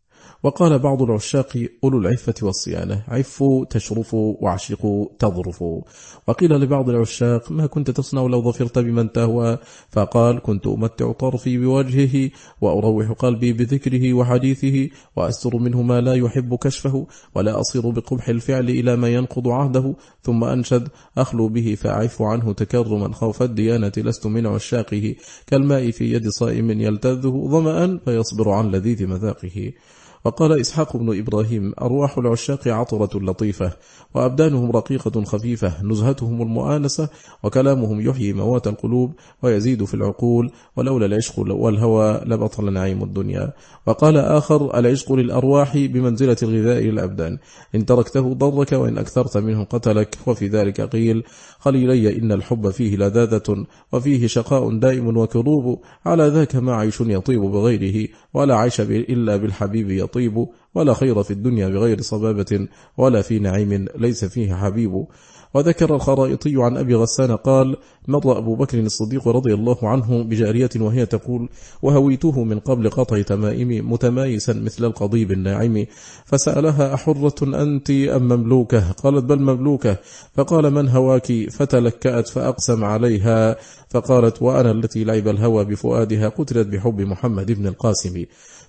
وقال بعض العشاق أولو العفة والصيانة عفوا تشرفوا وعشقوا تظرفوا. وقيل لبعض العشاق ما كنت تصنع لو ظفرت بمن تهوى، فقال كنت أمتع طرفي بوجهه وأروح قلبي بذكره وحديثه وأستر منه ما لا يحب كشفه ولا أصير بقبح الفعل إلى ما ينقض عهده. ثم أنشد أخلو به فأعف عنه تكرما خوف الديانة لست من عشاقه كالماء في يد صائم يلتذه ظمأ فيصبر عن لذيذ مذاقه. وقال إسحاق بن إبراهيم أرواح العشاق عطرة لطيفة وأبدانهم رقيقة خفيفة، نزهتهم المؤانسة وكلامهم يحيي موات القلوب ويزيد في العقول، ولولا العشق والهوى لبطل نعيم الدنيا. وقال آخر العشق للأرواح بمنزلة الغذاء للأبدان، إن تركته ضرك وإن أكثرت منه قتلك. وفي ذلك قيل خليلي إن الحب فيه لذاذة وفيه شقاء دائم وكروب، على ذاك ما عيش يطيب بغيره ولا عيش إلا بالحبيب يطيب، ولا خير في الدنيا بغير صبابة ولا في نعيم ليس فيه حبيب. وذكر الخرائطي عن أبي غسان قال مر أبو بكر الصديق رضي الله عنه بجارية وهي تقول وهويته من قبل قطع تمائم متمايسا مثل القضيب الناعم، فسألها أحرة أنت أم مملوكة؟ قالت بل مملوكة. فقال من هواك؟ فتلكأت فأقسم عليها، فقالت وأنا التي لعب الهوى بفؤادها قتلت بحب محمد بن القاسم.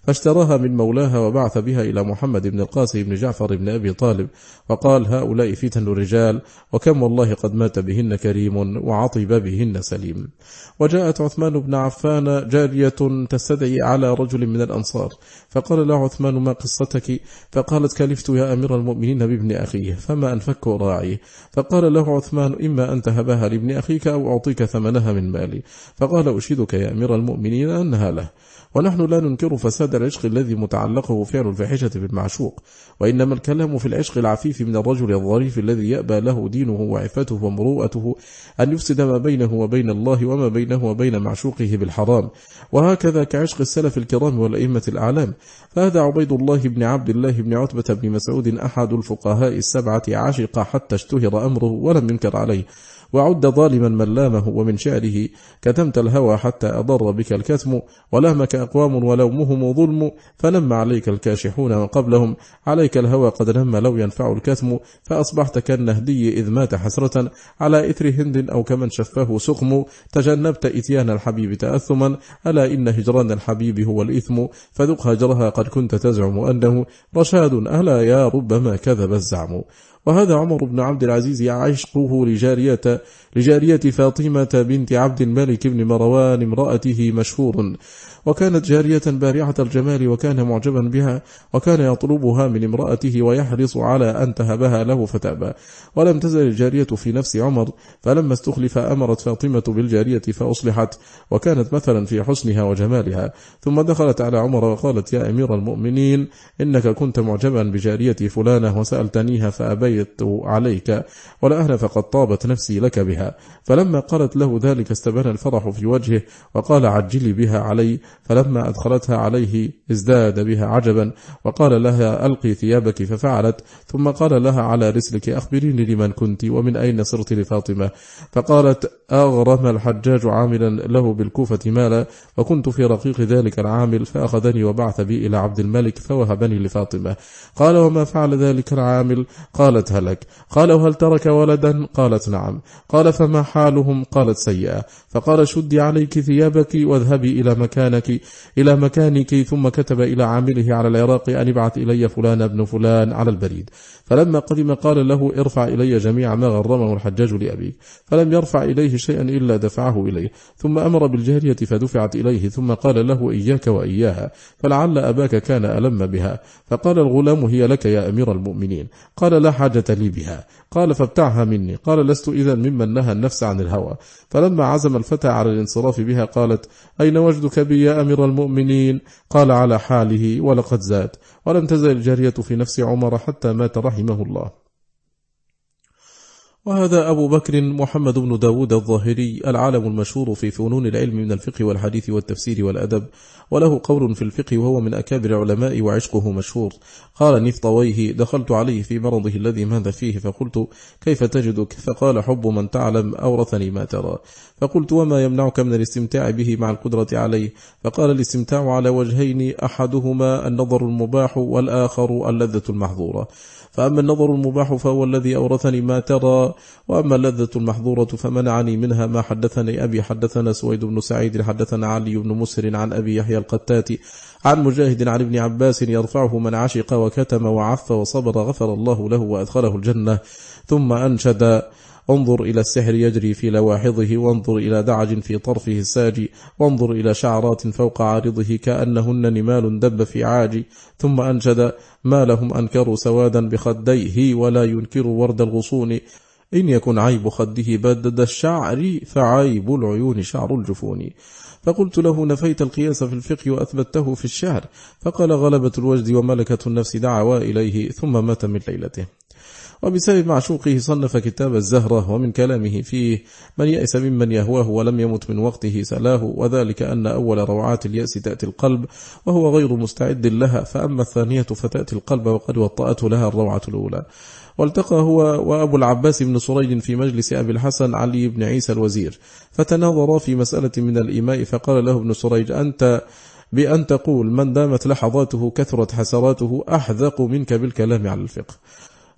فاشتراها من مولاها وبعث بها إلى محمد بن القاسم بن جعفر بن أبي طالب وقال: هؤلاء فتن رجال، وكم والله قد مات بهن كريم وعطب بهن سليم. وجاءت عثمان بن عفان جارية تستدعي على رجل من الأنصار، فقال له عثمان: ما قصتك؟ فقالت: كلفت يا أمير المؤمنين بابن أخيه فما أنفك راعيه. فقال له عثمان: إما أن تهبها لابن أخيك أو أعطيك ثمنها من مالي. فقال: أشهدك يا أمير المؤمنين أنها له، ونحن لا ننكر فساد العشق الذي متعلقه فعل الفاحشة بالمعشوق، وإنما الكلام في العشق العفيف من الرجل الظريف الذي يأبى له دينه وعفته ومروءته أن يفسد ما بينه وبين الله وما بينه وبين معشوقه بالحرام، وهكذا كعشق السلف الكرام والأئمة الأعلام. فهذا عبيد الله بن عبد الله بن عتبة بن مسعود أحد الفقهاء السبعة، عشق حتى اشتهر أمره ولم ينكر عليه، وعد ظالما من لامه. ومن شعره: كتمت الهوى حتى أضر بك الكتم، ولامك أقوام ولومهم ظلم، فنم عليك الكاشحون وقبلهم، عليك الهوى قد نم لو ينفع الكتم، فأصبحت كالنهدي إذ مات حسرة على إثر هند أو كمن شفاه سقم، تجنبت إتيان الحبيب تأثما، ألا إن هجران الحبيب هو الإثم، فذق هجرها قد كنت تزعم أنه رشاد، ألا يا ربما كذب الزعم. وهذا عمر بن عبد العزيز عشقه لجارية, لجارية فاطمة بنت عبد الملك بن مروان امرأته مشهور، وكانت جارية بارعة الجمال، وكان معجبا بها، وكان يطلبها من امرأته ويحرص على أن تهبها له فتأبى. ولم تزل الجارية في نفس عمر، فلما استخلف أمرت فاطمة بالجارية فأصلحت، وكانت مثلا في حسنها وجمالها. ثم دخلت على عمر وقالت: يا أمير المؤمنين، إنك كنت معجبا بجارية فلانة وسألتنيها فأبيت عليك، ولأهل فقد طابت نفسي لك بها. فلما قالت له ذلك استبان الفرح في وجهه، وقال: عجلي بها علي. فلما أدخلتها عليه ازداد بها عجبا، وقال لها: ألقي ثيابك، ففعلت. ثم قال لها: على رسلك، أخبريني لمن كنت ومن أين صرت لفاطمة. فقالت: أغرم الحجاج عاملا له بالكوفة مالا، وكنت في رقيق ذلك العامل، فأخذني وبعث بي إلى عبد الملك فوهبني لفاطمة. قال: وما فعل ذلك العامل؟ قالت: هلك. قال: وهل ترك ولدا؟ قالت: نعم. قال: فما حالهم؟ قالت: سيئة. فقال: شدي عليك ثيابك واذهبي إلى مكانك إلى مكانك. ثم كتب إلى عامله على العراق أن ابعث إلي فلان ابن فلان على البريد. فلما قدم قال له: ارفع إلي جميع ما غرمه الحجاج لأبيك. فلم يرفع إليه شيئا إلا دفعه إليه، ثم أمر بالجارية فدفعت إليه، ثم قال له: إياك وإياها، فلعل أباك كان ألم بها. فقال الغلام: هي لك يا أمير المؤمنين. قال: لا حاجة لي بها. قال: فابتعها مني. قال: لست إذن ممن نهى النفس عن الهوى. فلما عزم الفتى على الانصراف بها قالت: أين وجدك بي يا أمير المؤمنين؟ قال: على حاله ولقد زاد. ولم تزل الجارية في نفس عمر حتى مات رحمه الله. وهذا أبو بكر محمد بن داود الظاهري، العالم المشهور في فنون العلم من الفقه والحديث والتفسير والأدب، وله قول في الفقه، وهو من أكابر علماء وعشقه مشهور. قال نفطويه: دخلت عليه في مرضه الذي مات فيه، فقلت: كيف تجدك؟ فقال: حب من تعلم أورثني ما ترى. فقلت: وما يمنعك من الاستمتاع به مع القدرة عليه؟ فقال: الاستمتاع على وجهين، أحدهما النظر المباح، والآخر اللذة المحظورة. فأما النظر المباح فهو الذي أورثني ما ترى، وأما اللذة المحظورة فمنعني منها ما حدثني أبي. حدثنا سويد بن سعيد حدثنا علي بن مسهر عن أبي يحيى القتاتي عن مجاهد عن ابن عباس يرفعه: من عشق وكتم وعف وصبر غفر الله له وأدخله الجنة. ثم أنشد: انظر إلى السحر يجري في لواحظه، وانظر إلى دعج في طرفه الساجي، وانظر إلى شعرات فوق عارضه كأنهن نمال دب في عاج. ثم أنشد: ما لهم أنكروا سوادا بخديه، ولا ينكروا ورد الغصون، إن يكن عيب خده بدد الشعر، فعيب العيون شعر الجفون. فقلت له: نفيت القياس في الفقه وأثبته في الشعر. فقال: غلبة الوجد وملكة النفس دعوا إليه، ثم مات من ليلته. وبسبب معشوقه صنف كتاب الزهرة، ومن كلامه فيه: من يأس ممن يهواه ولم يمت من وقته سلاه، وذلك أن أول روعات اليأس تأتي القلب وهو غير مستعد لها، فأما الثانية فتأتي القلب وقد وطأته لها الروعة الأولى. والتقى هو وأبو العباس بن سريج في مجلس أبي الحسن علي بن عيسى الوزير، فتناظرا في مسألة من الإيماء، فقال له ابن سريج: أنت بأن تقول من دامت لحظاته كثرت حسراته أحذق منك بالكلام على الفقه.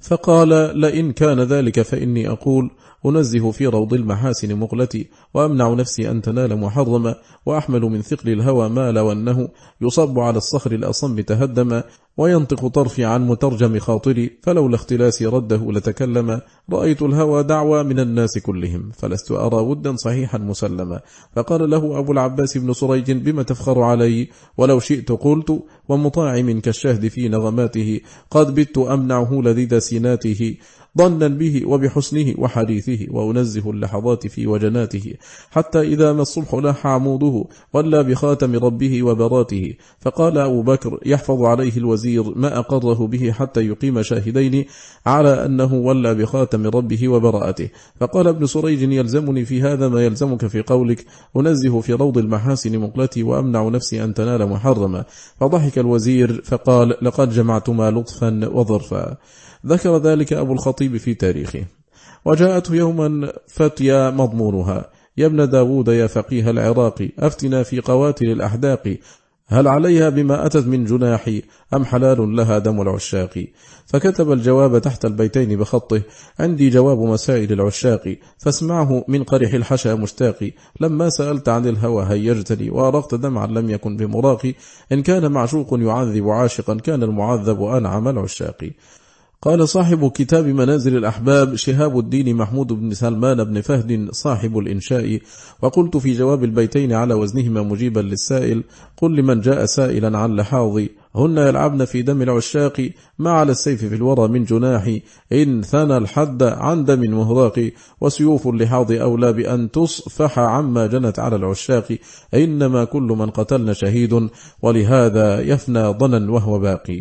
فقال: لئن كان ذلك فإني أقول: أنزه في روض المحاسن مقلتي، وأمنع نفسي أن تنال محرما، وأحمل من ثقل الهوى ما لو أنه يصب على الصخر الأصم تهدما، وينطق طرفي عن مترجم خاطري، فلولا اختلاسي رده لتكلم. رأيت الهوى دعوى من الناس كلهم، فلست أرى ودا صحيحا مسلما. فقال له أبو العباس بن سريج: بما تفخر علي؟ ولو شئت قلت: ومطاع منك الشهد في نغماته، قد بت أمنعه لذيذ سيناته، ظنا به وبحسنه وحديثه، وأنزه اللحظات في وجناته، حتى إذا ما الصبح لاح عموده، ولى بخاتم ربه وبراته. فقال أبو بكر: يحفظ عليه الوزير ما أقره به حتى يقيم شاهدين على أنه ولى بخاتم ربه وبراءته. فقال ابن سريج: يلزمني في هذا ما يلزمك في قولك: أنزه في روض المحاسن مقلتي، وأمنع نفسي أن تنال محرما. فضحك الوزير فقال: لقد جمعتما لطفا وظرفا. ذكر ذلك أبو الخطيب في تاريخه. وجاءته يوما فتيا مضمونها: يا ابن داود يا فقيه العراق، أفتنا في قواتل الأحداق، هل عليها بما أتت من جناحي، أم حلال لها دم العشاق؟ فكتب الجواب تحت البيتين بخطه: عندي جواب مسائل العشاق، فاسمعه من قرح الحشا مشتاق. لما سألت عن الهوى هيجتني، وأرقت دمعا لم يكن بمراقي، إن كان معشوق يعذب عاشقا، كان المعذب أنعم العشاق. قال صاحب كتاب منازل الأحباب شهاب الدين محمود بن سلمان بن فهد صاحب الإنشاء: وقلت في جواب البيتين على وزنهما مجيبا للسائل: قل لمن جاء سائلا عن لحاظي، هن يلعبن في دم العشاق، ما على السيف في الورى من جناحي، إن ثنى الحد عن دم مهراق، وسيوف اللحاظ أولى بأن تصفح عما جنت على العشاق، إنما كل من قتلن شهيد، ولهذا يفنى ضنا وهو باقي.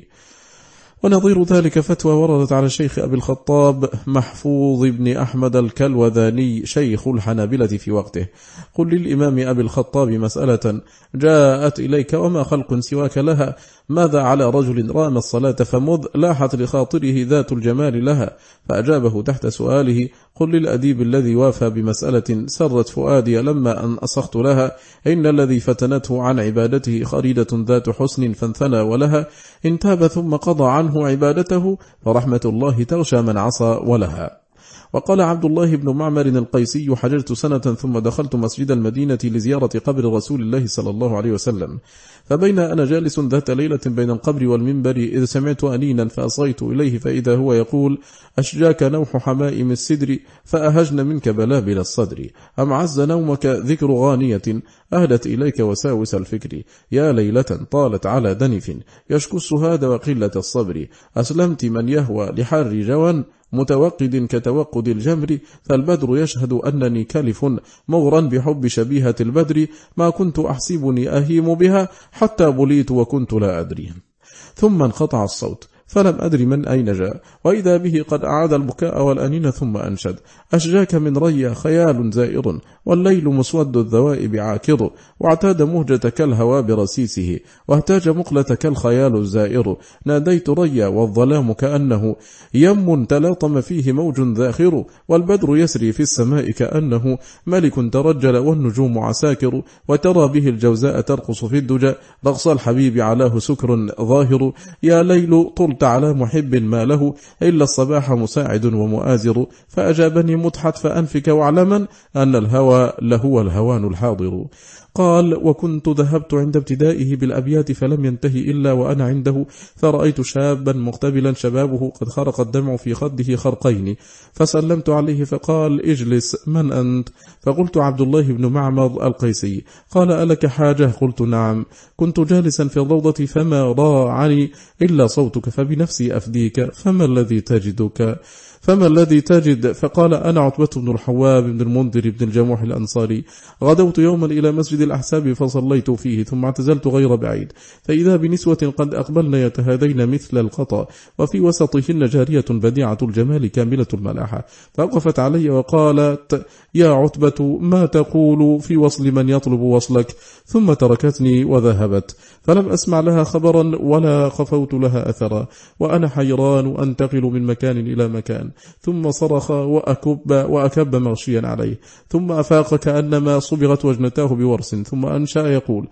ونظير ذلك فتوى وردت على الشيخ أبي الخطاب محفوظ بن أحمد الكلوذاني شيخ الحنابلة في وقته: قل للإمام أبي الخطاب مسألة جاءت إليك وما خلق سواك لها، ماذا على رجل رام الصلاة فمذ لاحت لخاطره ذات الجمال لها؟ فأجابه تحت سؤاله: قل للأديب الذي وافى بمسألة سرت فؤادي لما أن أصخت لها، إن الذي فتنته عن عبادته خريدة ذات حسن فانثنى ولها، إن تاب ثم قضى عنه عبادته، فرحمة الله تغشى من عصى ولها. وقال عبد الله بن معمر القيسي: حججت سنة ثم دخلت مسجد المدينة لزيارة قبر رسول الله صلى الله عليه وسلم، فبين أنا جالس ذات ليلة بين القبر والمنبر إذ سمعت أنينا فأصغيت إليه، فإذا هو يقول: أشجاك نوح حمائم السدر، فأهجن منك بلابل الصدر، أم عز نومك ذكر غانية، أهدت إليك وساوس الفكر، يا ليلة طالت على دنف، يشكو السهاد وقلة الصبر، أسلمت من يهوى لحر جوان، متوقد كتوقد الجمر، فالبدر يشهد أنني كلف، مغرا بحب شبيهة البدر، ما كنت أحسبني أهيم بها، حتى بليت وكنت لا أدري. ثم انقطع الصوت، فلم أدري من أين جاء، وإذا به قد أعاد البكاء والأنين، ثم أنشد: أشجاك من ريا خيال زائر، والليل مسود الذوائب عاكر، واعتاد مهجتك الهوى برسيسه، واهتاج مقلتك الخيال الزائر، ناديت ريا والظلام كأنه يم تلاطم فيه موج ذاخر، والبدر يسري في السماء كأنه ملك ترجل، والنجوم عساكر، وترى به الجوزاء ترقص في الدجى، رقص الحبيب علاه سكر ظاهر، يا ليل طلت على محب ما له إلا الصباح مساعد ومؤازر، فأجابني مدحت فأنفك واعلما أن الهوى لهو الهوان الحاضر. قال: وكنت ذهبت عند ابتدائه بالأبيات فلم ينتهي إلا وأنا عنده، فرأيت شابا مقتبلا شبابه قد خرق الدمع في خده خرقين، فسلمت عليه فقال: اجلس، من أنت؟ فقلت: عبد الله بن معمر القيسي. قال: ألك حاجة؟ قلت: نعم، كنت جالسا في الروضة فما راعني إلا صوتك، فبنفسي أفديك، فما الذي تجدك؟ فما الذي تجد؟ فقال: أنا عتبة بن الحواب بن المنذر بن الجموح الأنصاري، غدوت يوما إلى مسجد الأحساب فصليت فيه، ثم اعتزلت غير بعيد، فإذا بنسوة قد أقبلن يتهادين مثل القطا، وفي وسطهن جارية بديعة الجمال كاملة الملاحة، فوقفت علي وقالت: يا عتبة، ما تقول في وصل من يطلب وصلك؟ ثم تركتني وذهبت، فلم أسمع لها خبرا ولا خفوت لها أثرا، وأنا حيران أنتقل من مكان إلى مكان. ثم صرخ وأكب, وأكب مغشيا عليه، ثم أفاق كأنما صبغت وجنتاه بورس، ثم أنشأ يقول: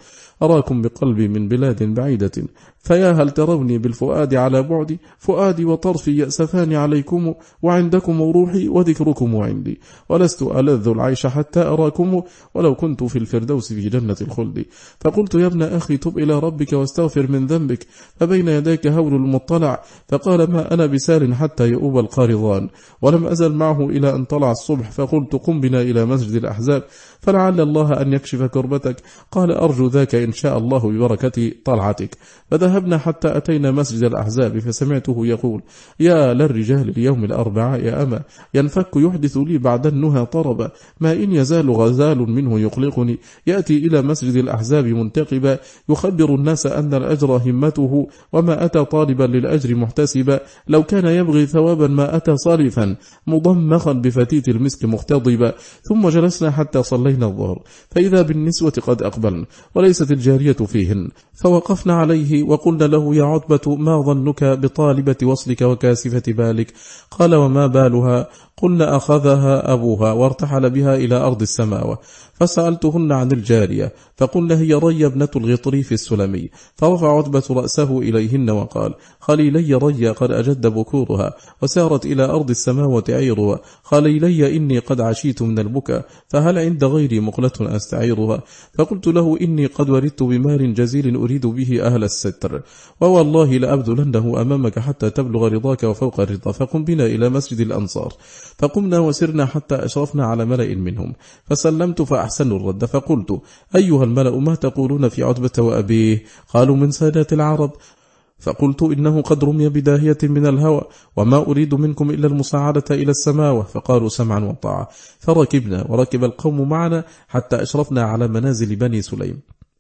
أراكم بقلبي من بلاد بعيدة، فيا هل تروني بالفؤاد على بعدي؟ فؤادي وطرفي يأسفان عليكم، وعندكم روحي وذكركم عندي، ولست ألذ العيش حتى أراكم، ولو كنت في الفردوس في جنة الخلد. فقلت يا ابن أخي تب إلى ربك واستغفر من ذنبك، فبين يديك هول المطلع. فقال ما أنا بسال حتى يؤوب القارضان. ولم أزل معه إلى أن طلع الصبح، فقلت قم بنا إلى مسجد الأحزاب فلعل الله أن يكشف كربتك. قال أرجو ذاك إن شاء الله ببركة طلعتك. فذهبنا حتى أتينا مسجد الأحزاب، فسمعته يقول يا للرجال اليوم الأربعاء يا أما، ينفك يحدث لي بعد النهى طربا، ما إن يزال غزال منه يقلقني، يأتي إلى مسجد الأحزاب منتقبا، يخبر الناس أن الأجر همته، وما أتى طالبا للأجر محتسبا، لو كان يبغي ثوابا ما أتى صالفا، مضمخا بفتيت المسك مختضبا. ثم جلسنا حتى صلينا الظهر، فإذا بالنسوة قد أقبلن وليست الجارية فيهن، فوقفنا عليه وقلنا له يا عتبة ما ظنك بطالبة وصلك وكاسفة بالك؟ قال وما بالها؟ قلنا أخذها أبوها وارتحل بها إلى أرض السماوة. فسألتهن عن الجارية، فقلنا هي ري ابنة الغطريف السلمي. فرفع عتبة رأسه إليهن وقال خليلي ري قد أجد بكورها، وسارت إلى أرض السماوة عيرها. خليلي إني قد عشيت من البكاء، فهل عند غيري مقلة أستعيرها؟ فقلت له إني قد وردت بمال جزيل أريد به أهل الستر، ووالله لأبذلنه أمامك حتى تبلغ رضاك وفوق الرضا، فقم بنا إلى مسجد الأنصار. فقمنا وسرنا حتى أشرفنا على ملأ منهم، فسلمت فأحسنوا الرد، فقلت أيها الملأ ما تقولون في عتبة وأبيه؟ قالوا من سادات العرب. فقلت إنه قد رمي بداهية من الهوى، وما أريد منكم إلا المساعدة إلى السماوة. فقالوا سمعا وطاعة. فركبنا وركب القوم معنا حتى أشرفنا على منازل بني سليم،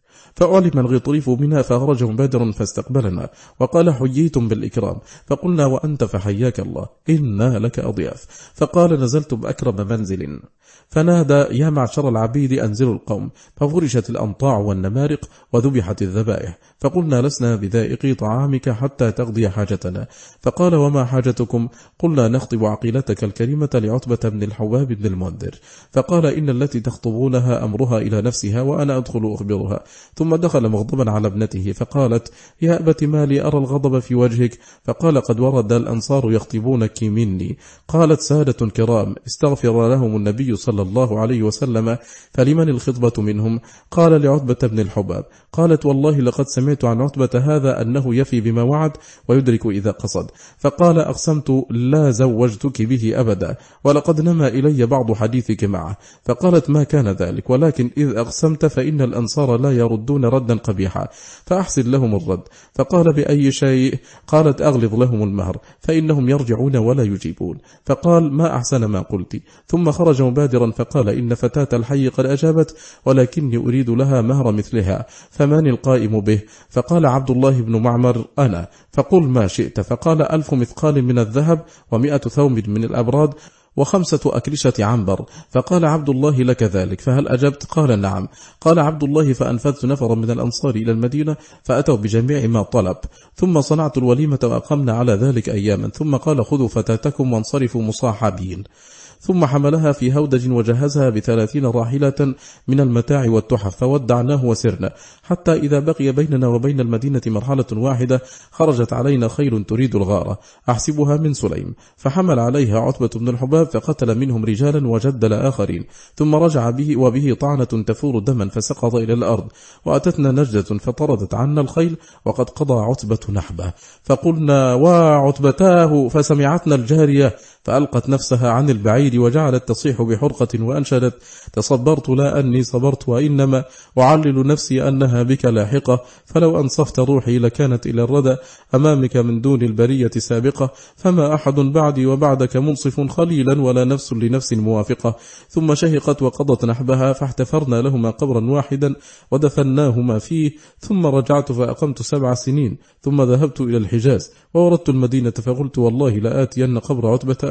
فأعلم الغطريف منها، فخرج مبادرا فاستقبلنا وقال حييتم بالإكرام. فقلنا وأنت فحياك الله، إنا لك أضياف. فقال نزلت بأكرم منزل، فنادى يا معشر العبيد أنزلوا القوم، ففرشت الأنطاع والنمارق وذبحت الذبائح. فقلنا لسنا بذائقي طعامك حتى تقضي حاجتنا. فقال وما حاجتكم؟ قلنا نخطب عقيلتك الكريمة لعتبة بن الحباب بن المنذر. فقال إن التي تخطبونها أمرها إلى نفسها، وأنا أدخل أخبرها. ثم دخل مغضبا على ابنته، فقالت يا أبت ما لي أرى الغضب في وجهك؟ فقال قد ورد الأنصار يخطبونك مني. قالت سادة كرام استغفر لهم النبي صلى الله عليه وسلم، فلمن الخطبة منهم؟ قال لعتبة بن الحباب. قالت والله لقد سمعت عن عتبة هذا أنه يفي بما وعد ويدرك إذا قصد. فقال أقسمت لا زوجتك به أبدا، ولقد نمى إلي بعض حديثك معه. فقالت ما كان ذلك، ولكن إذ أقسمت فإن الأنصار لا يردون ردا قبيحا، فأحسن لهم الرد. فقال بأي شيء؟ قالت أغلظ لهم المهر، فإنهم يرجعون ولا يجيبون. فقال ما أحسن ما قلت. ثم خرج مبادرا فقال إن فتاة الحي قد أجابت، ولكني أريد لها مهر مثلها، فمن القائم به؟ فقال عبد الله بن معمر أنا. فقل ما شئت. فقال ألف مثقال من الذهب، ومئة ثوب من الأبراد، وخمسة أكرشة عنبر. فقال عبد الله لك ذلك، فهل أجبت؟ قال نعم. قال عبد الله فأنفذت نفرا من الأنصار إلى المدينة، فأتوا بجميع ما طلب، ثم صنعت الوليمة وأقمنا على ذلك أياما. ثم قال خذوا فتاتكم وانصرفوا مصاحبين. ثم حملها في هودج وجهزها بثلاثين راحلة من المتاع والتحف، فودعناه وسرنا، حتى إذا بقي بيننا وبين المدينة مرحلة واحدة خرجت علينا خيل تريد الغارة أحسبها من سليم، فحمل عليها عتبة بن الحباب فقتل منهم رجالا وجدل آخرين، ثم رجع به وبه طعنة تفور دما فسقط إلى الأرض، وأتتنا نجدة فطردت عنا الخيل وقد قضى عتبة نحبه. فقلنا وعتبتاه، فسمعتنا الجارية فألقت نفسها عن البعيد وجعلت تصيح بحرقة وأنشدت تصبرت لا أني صبرت، وإنما أعلل نفسي أنها بك لاحقة، فلو أنصفت روحي لكانت إلى الردى، أمامك من دون البرية سابقة، فما أحد بعدي وبعدك منصف خليلا ولا نفس لنفس موافقة. ثم شهقت وقضت نحبها، فاحتفرنا لهما قبرا واحدا ودفناهما فيه. ثم رجعت فأقمت سبع سنين، ثم ذهبت إلى الحجاز ووردت المدينة، فقلت والله لآتين قبر عتبة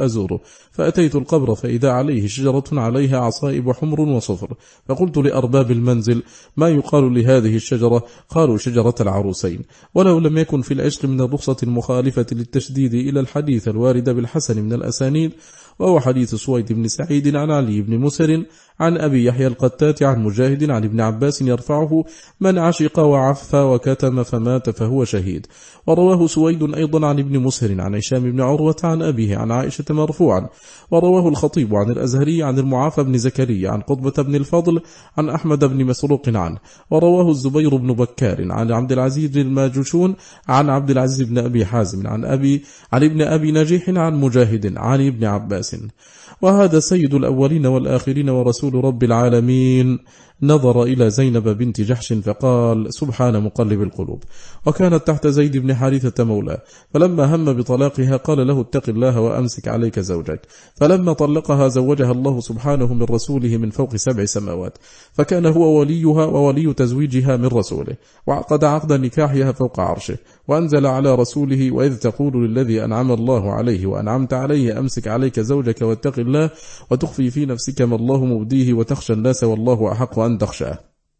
أزوره، فأتيت القبر فإذا عليه شجرة عليها عصائب حمر وصفر، فقلت لأرباب المنزل: ما يقال لهذه الشجرة؟ قالوا: شجرة العروسين. ولو لم يكن في العشق من الرخصة المخالفة للتشديد إلى الحديث الوارد بالحسن من الأسانيد، وهو حديث سويد بن سعيد عن علي بن مسر عن أبي يحيى القتات عن مجاهد عن ابن عباس يرفعه: من عشق وعف وكتم فمات فهو شهيد. ورواه سويد أيضا عن ابن مسر عن هشام بن عروة عن أبيه عن عائشة مرفوعا. ورواه الخطيب عن الأزهري عن المعافى بن زكريا عن قطبة بن الفضل عن أحمد بن مسروق عنه. ورواه الزبير بن بكار عن عبد العزيز الماجشون عن عبد العزيز بن أبي حازم عن أبي عن ابن أبي نجيح عن مجاهد عن ابن عباس. وهذا سيد الأولين والآخرين ورسول رب العالمين نظر إلى زينب بنت جحش فقال: سبحان مقلب القلوب. وكانت تحت زيد بن حارثة مولى، فلما هم بطلاقها قال له: اتق الله وأمسك عليك زوجك. فلما طلقها زوجها الله سبحانه من رسوله من فوق سبع سماوات، فكان هو وليها وولي تزويجها من رسوله، وعقد عقد نكاحها فوق عرشه، وأنزل على رسوله: وإذ تقول للذي أنعم الله عليه وأنعمت عليه أمسك عليك زوجك واتق الله وتخفي في نفسك ما الله مبديه وتخشى الناس والله أحق أن تخشاه.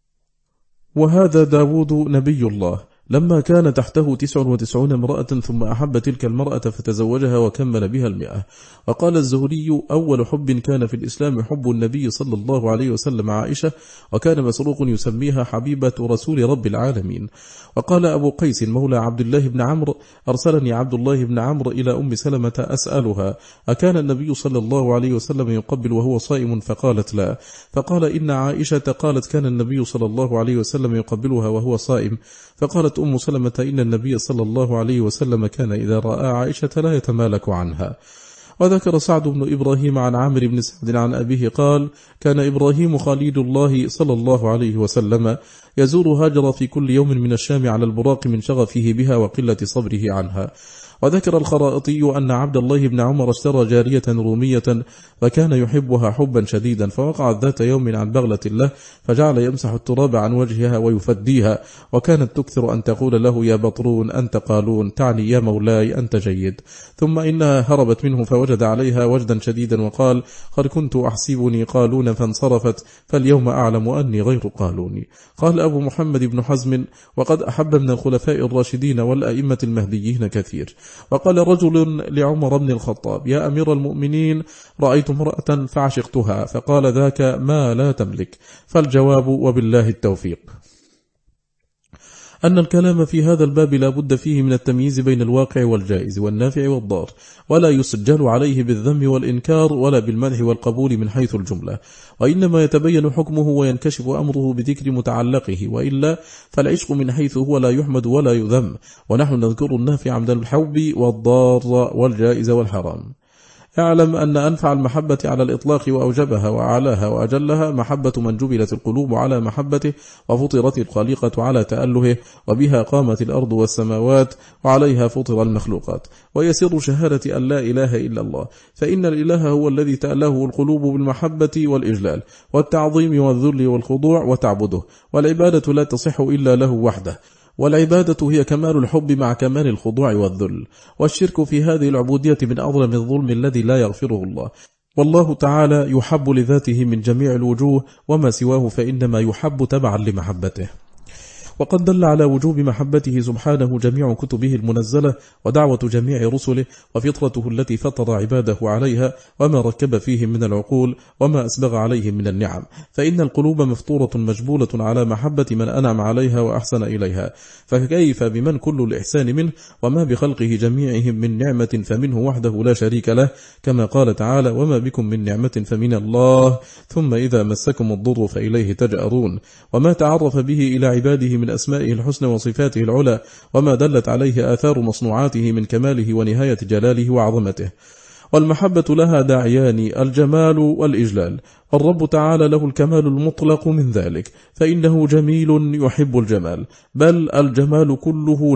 وهذا داود نبي الله لما كان تحته تسع وتسعون امرأة ثم أحب تلك المرأة فتزوجها وكمل بها المئة. وقال الزهري: أول حب كان في الإسلام حب النبي صلى الله عليه وسلم عائشة، وكان مسروق يسميها حبيبة رسول رب العالمين. وقال أبو قيس مولى عبد الله بن عمرو: أرسلني عبد الله بن عمرو إلى أم سلمة أسألها: أكان النبي صلى الله عليه وسلم يقبل وهو صائم؟ فقالت: لا. فقال: إن عائشة قالت: كان النبي صلى الله عليه وسلم يقبلها وهو صائم. فقالت أم سلمة: إن النبي صلى الله عليه وسلم كان إذا رأى عائشة لا يتمالك عنها. وذكر سعد بن إبراهيم عن عامر بن سعد عن أبيه قال: كان إبراهيم خليل الله صلى الله عليه وسلم يزور هاجر في كل يوم من الشام على البراق من شغفه بها وقلة صبره عنها. وذكر الخرائطي أن عبد الله بن عمر اشترى جارية رومية فكان يحبها حبا شديدا، فوقعت ذات يوم عن بغلة له فجعل يمسح التراب عن وجهها ويفديها، وكانت تكثر أن تقول له: يا بطرون أنت قالون، تعني يا مولاي أنت جيد. ثم إنها هربت منه فوجد عليها وجدا شديدا وقال: قد كنت أحسبني قالون فانصرفت، فاليوم أعلم أني غير قالوني. قال أبو محمد بن حزم: وقد أحب من الخلفاء الراشدين والأئمة المهديين كثير. وقال رجل لعمر بن الخطاب: يا أمير المؤمنين، رأيت امرأة فعشقتها. فقال: ذاك ما لا تملك. فالجواب: وبالله التوفيق. أن الكلام في هذا الباب لا بد فيه من التمييز بين الواقع والجائز والنافع والضار، ولا يسجل عليه بالذم والإنكار ولا بالمدح والقبول من حيث الجملة، وإنما يتبين حكمه وينكشف أمره بذكر متعلقه، وإلا فالعشق من حيث هو لا يحمد ولا يذم، ونحن نذكر النافع من الحب والضار والجائز والحرام. اعلم أن أنفع المحبة على الإطلاق وأوجبها وأعلاها وأجلها محبة من جبلت القلوب على محبته وفطرت الخليقة على تألهه، وبها قامت الأرض والسماوات وعليها فطر المخلوقات. ويسر شهادة أن لا إله إلا الله، فإن الإله هو الذي تألهه القلوب بالمحبة والإجلال والتعظيم والذل والخضوع وتعبده، والعبادة لا تصح إلا له وحده، والعبادة هي كمال الحب مع كمال الخضوع والذل. والشرك في هذه العبودية من أظلم الظلم الذي لا يغفره الله، والله تعالى يحب لذاته من جميع الوجوه، وما سواه فإنما يحب تبعا لمحبته. وقد دل على وجوب محبته سبحانه جميع كتبه المنزلة ودعوة جميع رسله وفطرته التي فطر عباده عليها، وما ركب فيهم من العقول وما أسبغ عليهم من النعم، فإن القلوب مفطورة مجبولة على محبة من أنعم عليها وأحسن إليها، فكيف بمن كل الإحسان منه، وما بخلقه جميعهم من نعمة فمنه وحده لا شريك له، كما قال تعالى: وما بكم من نعمة فمن الله ثم إذا مسكم الضر فإليه تجأرون. وما تعرف به إلى عباده من أسمائه الحسنى وصفاته العلى، وما دلت عليه آثار مصنوعاته من كماله ونهاية جلاله وعظمته. والمحبة لها داعيان: الجمال والإجلال، والرب تعالى له الكمال المطلق من ذلك، فإنه جميل يحب الجمال، بل الجمال كله له،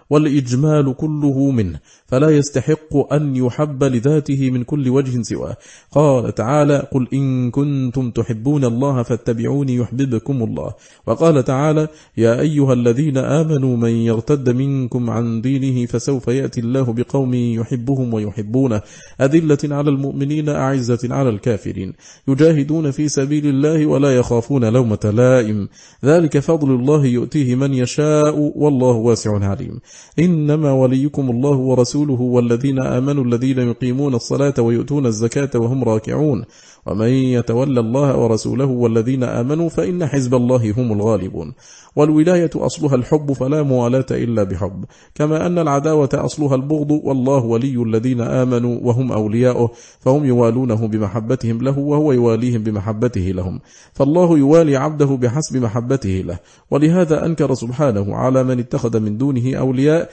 والإجمال كله منه، فلا يستحق أن يحب لذاته من كل وجه سواه. قال تعالى: قل إن كنتم تحبون الله فاتبعوني يحببكم الله. وقال تعالى: يا أيها الذين آمنوا من يرتد منكم عن دينه فسوف يأتي الله بقوم يحبهم ويحبونه أذلة على المؤمنين أعزة على الكافرين يجاهدون في سبيل الله ولا يخافون لومة لائم ذلك فضل الله يؤتيه من يشاء والله واسع عليم. إنما وليكم الله ورسوله والذين آمنوا الذين يقيمون الصلاة ويؤتون الزكاة وهم راكعون ومن يتولى الله ورسوله والذين آمنوا فإن حزب الله هم الغالبون. والولاية أصلها الحب فلا موالاة إلا بحب، كما أن العداوة أصلها البغض، والله ولي الذين آمنوا وهم أولياؤه فهم يوالونه بمحبتهم له وهو يواليهم بمحبته لهم، فالله يوالي عبده بحسب محبته له. ولهذا أنكر سبحانه على من اتخذ من دونه أولياء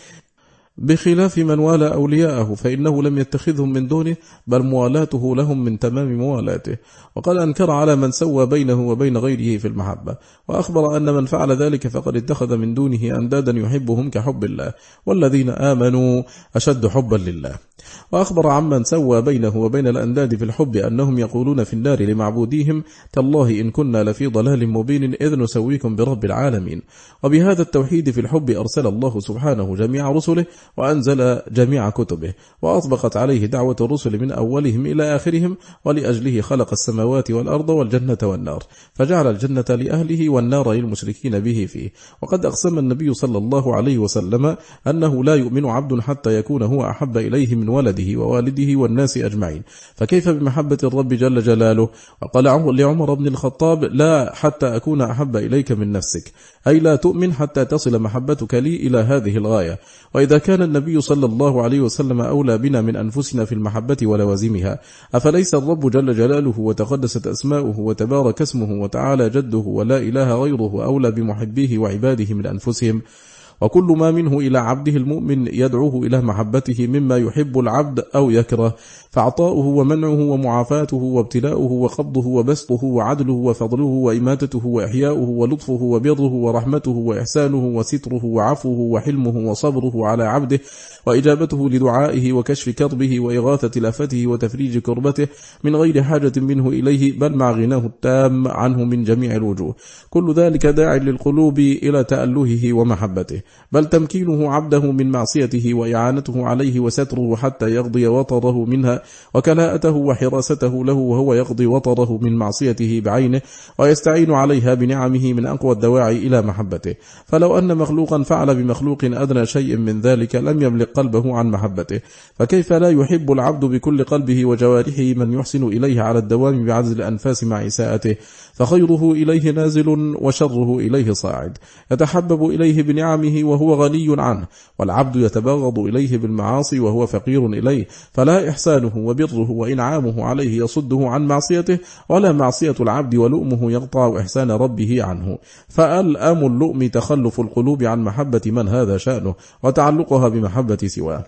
بخلاف من والى أولياءه، فإنه لم يتخذهم من دونه بل موالاته لهم من تمام موالاته. وقد أنكر على من سوى بينه وبين غيره في المحبة، وأخبر أن من فعل ذلك فقد اتخذ من دونه أندادا يحبهم كحب الله، والذين آمنوا أشد حبا لله. وأخبر عمن سوى بينه وبين الأنداد في الحب أنهم يقولون في النار لمعبوديهم: تالله إن كنا لفي ضلال مبين إذ نسويكم برب العالمين. وبهذا التوحيد في الحب أرسل الله سبحانه جميع رسله وأنزل جميع كتبه، وأطبقت عليه دعوة الرسل من أولهم إلى آخرهم، ولأجله خلق السماوات والأرض والجنة والنار، فجعل الجنة لأهله والنار للمشركين به فيه. وقد أقسم النبي صلى الله عليه وسلم أنه لا يؤمن عبد حتى يكون هو أحب إليه من ولده ووالده والناس أجمعين، فكيف بمحبة الرب جل جلاله؟ وقال لعمر بن الخطاب: لا حتى أكون أحب إليك من نفسك، أي لا تؤمن حتى تصل محبتك لي إلى هذه الغاية. وإذا كان النبي صلى الله عليه وسلم أولى بنا من أنفسنا في المحبة ولوازمها، أفليس الرب جل جلاله وتقدست أسماؤه وتبارك اسمه وتعالى جده ولا إله غيره أولى بمحبيه وعباده من أنفسهم؟ وكل ما منه إلى عبده المؤمن يدعوه إلى محبته مما يحب العبد أو يكره، فعطاؤه ومنعه ومعافاته وابتلاؤه وقبضه وبسطه وعدله وفضله وإماتته وإحياؤه ولطفه وبره ورحمته وإحسانه وستره وعفوه وحلمه وصبره على عبده وإجابته لدعائه وكشف كربه وإغاثة لافته وتفريج كربته من غير حاجة منه إليه، بل مع غناه التام عنه من جميع الوجوه. كل ذلك داع للقلوب إلى تألهه ومحبته، بل تمكينه عبده من معصيته وإعانته عليه وستره حتى يقضي وطره منها، وكلاءته وحراسته له وهو يقضي وطره من معصيته بعينه، ويستعين عليها بنعمه من أقوى الدواعي إلى محبته. فلو أن مخلوقا فعل بمخلوق أدنى شيء من ذلك لم يملك قلبه عن محبته، فكيف لا يحب العبد بكل قلبه وجوارحه من يحسن إليه على الدوام بعزل الأنفاس مع إساءته، فخيره إليه نازل وشره إليه صاعد، يتحبب إليه بنعمه وهو غني عنه، والعبد يتبغض إليه بالمعاصي وهو فقير إليه، فلا إحسانه وبره وإنعامه عليه يصده عن معصيته، ولا معصية العبد ولؤمه يقطع إحسان ربه عنه. فألأم اللؤم تخلف القلوب عن محبة من هذا شأنه وتعلقها بمحبة سواه.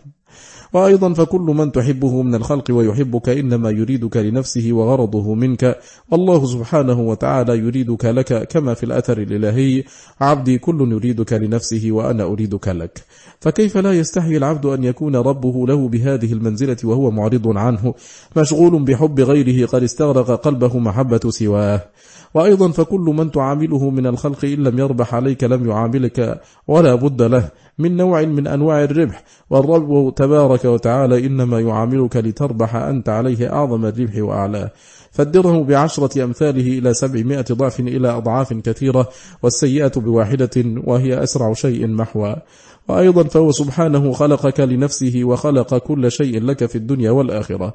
وأيضا فكل من تحبه من الخلق ويحبك إنما يريدك لنفسه وغرضه منك، والله سبحانه وتعالى يريدك لك، كما في الأثر الإلهي: عبدي كل يريدك لنفسه وأنا أريدك لك. فكيف لا يستحي العبد أن يكون ربه له بهذه المنزلة وهو معرض عنه مشغول بحب غيره قد استغرق قلبه محبة سواه؟ وأيضا فكل من تعامله من الخلق إن لم يربح عليك لم يعاملك ولا بد له من نوع من أنواع الربح، والرب تبارك وتعالى إنما يعاملك لتربح أنت عليه أعظم الربح وأعلاه، فالدرهم بعشرة أمثاله إلى سبعمائة ضعف إلى أضعاف كثيرة، والسيئة بواحدة وهي أسرع شيء محوى. وأيضا فهو سبحانه خلقك لنفسه وخلق كل شيء لك في الدنيا والآخرة،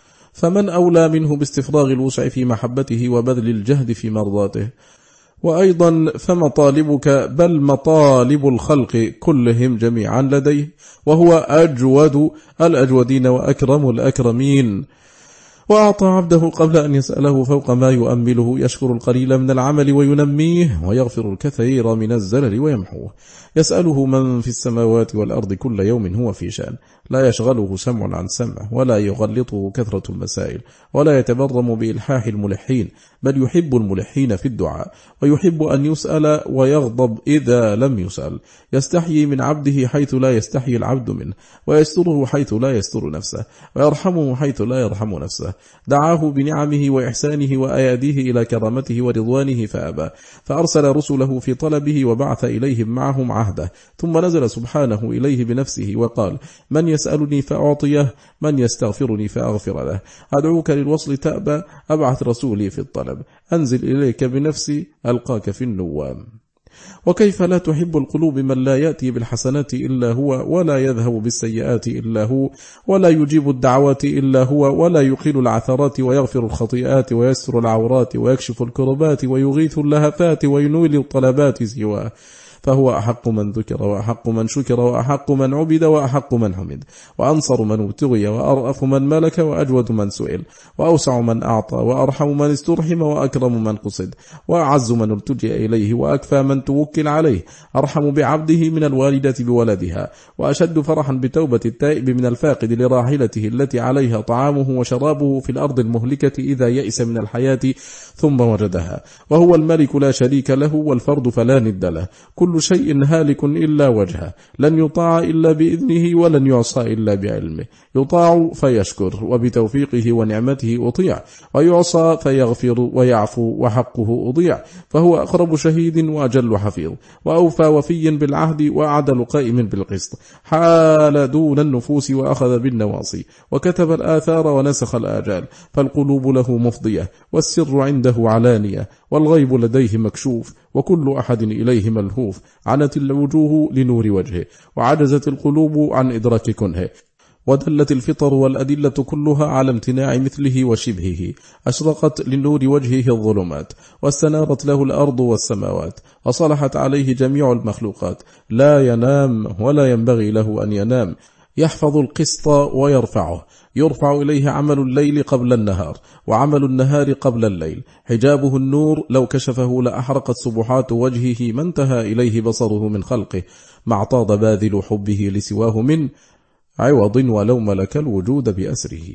فمن أولى منه باستفراغ الوسع في محبته وبذل الجهد في مرضاته؟ وأيضا فمطالبك بل مطالب الخلق كلهم جميعا لديه، وهو أجود الأجودين وأكرم الأكرمين. وأعطى عبده قبل أن يسأله فوق ما يؤمله، يشكر القليل من العمل وينميه، ويغفر الكثير من الزلل ويمحوه. يسأله من في السماوات والأرض كل يوم هو في شأن، لا يشغله سمع عن سمع، ولا يغلطه كثرة المسائل، ولا يتبرم بإلحاح الملحين، بل يحب الملحين في الدعاء، ويحب أن يسأل ويغضب إذا لم يسأل. يستحيي من عبده حيث لا يستحيي العبد منه، ويستره حيث لا يستر نفسه، ويرحمه حيث لا يرحم نفسه. دعاه بنعمه وإحسانه وأياديه إلى كرامته ورضوانه فأبى، فأرسل رسله في طلبه وبعث إليهم معهم عهده، ثم نزل سبحانه إليه بنفسه وقال: من يسألني فأعطيه، من يستغفرني فأغفر له. أدعوك للوصل تأبى، أبعث رسولي في الطلب، أنزل إليك بنفسي، ألقاك في النوام. وكيف لا تحب القلوب من لا يأتي بالحسنات إلا هو، ولا يذهب بالسيئات إلا هو، ولا يجيب الدعوات إلا هو، ولا يقيل العثرات ويغفر الخطيئات ويستر العورات ويكشف الكربات ويغيث اللهفات وينوي الطلبات سواه. فهو أحق من ذكر، وأحق من شكر، وأحق من عبد، وأحق من حمد، وأنصر من ابتغي، وأرأف من ملك، وأجود من سئل، وأوسع من أعطى، وأرحم من استرحم، وأكرم من قصد، وأعز من التجئ إليه، وأكفى من توكل عليه، أرحم بعبده من الوالدة بولدها، وأشد فرحا بتوبة التائب من الفاقد لراحلته التي عليها طعامه وشرابه في الأرض المهلكة إذا يئس من الحياة ثم وجدها. وهو الملك لا شريك له، والفرد فلا ند له، كل شيء هالك إلا وجهه، لن يطاع إلا بإذنه، ولن يعصى إلا بعلمه. يطاع فيشكر، وبتوفيقه ونعمته أطيع، ويعصى فيغفر ويعفو وحقه أضيع. فهو أقرب شهيد وأجل حفيظ، وأوفى وفي بالعهد، وأعدل قائم بالقسط. حال دون النفوس وأخذ بالنواصي، وكتب الآثار ونسخ الآجال. فالقلوب له مفضية، والسر عنده علانية، والغيب لديه مكشوف، وكل أحد إليه ملهوف. عنت الوجوه لنور وجهه، وعجزت القلوب عن إدراك كنهه، ودلت الفطر والأدلة كلها على امتناع مثله وشبهه. أشرقت لنور وجهه الظلمات، واستنارت له الأرض والسماوات، وصلحت عليه جميع المخلوقات. لا ينام ولا ينبغي له أن ينام، يحفظ القسط ويرفعه. يرفع إليه عمل الليل قبل النهار، وعمل النهار قبل الليل. حجابه النور، لو كشفه لأحرقت سبحات وجهه ما انتهى إليه بصره من خلقه، ما اعتاض باذل حبه لسواه من عوض، ولو ملك الوجود بأسره.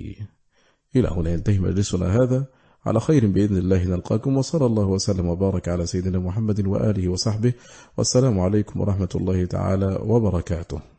إلى هنا ينتهي مجلسنا هذا، على خير بإذن الله نلقاكم، وصلى الله وسلم وبارك على سيدنا محمد وآله وصحبه، والسلام عليكم ورحمة الله تعالى وبركاته.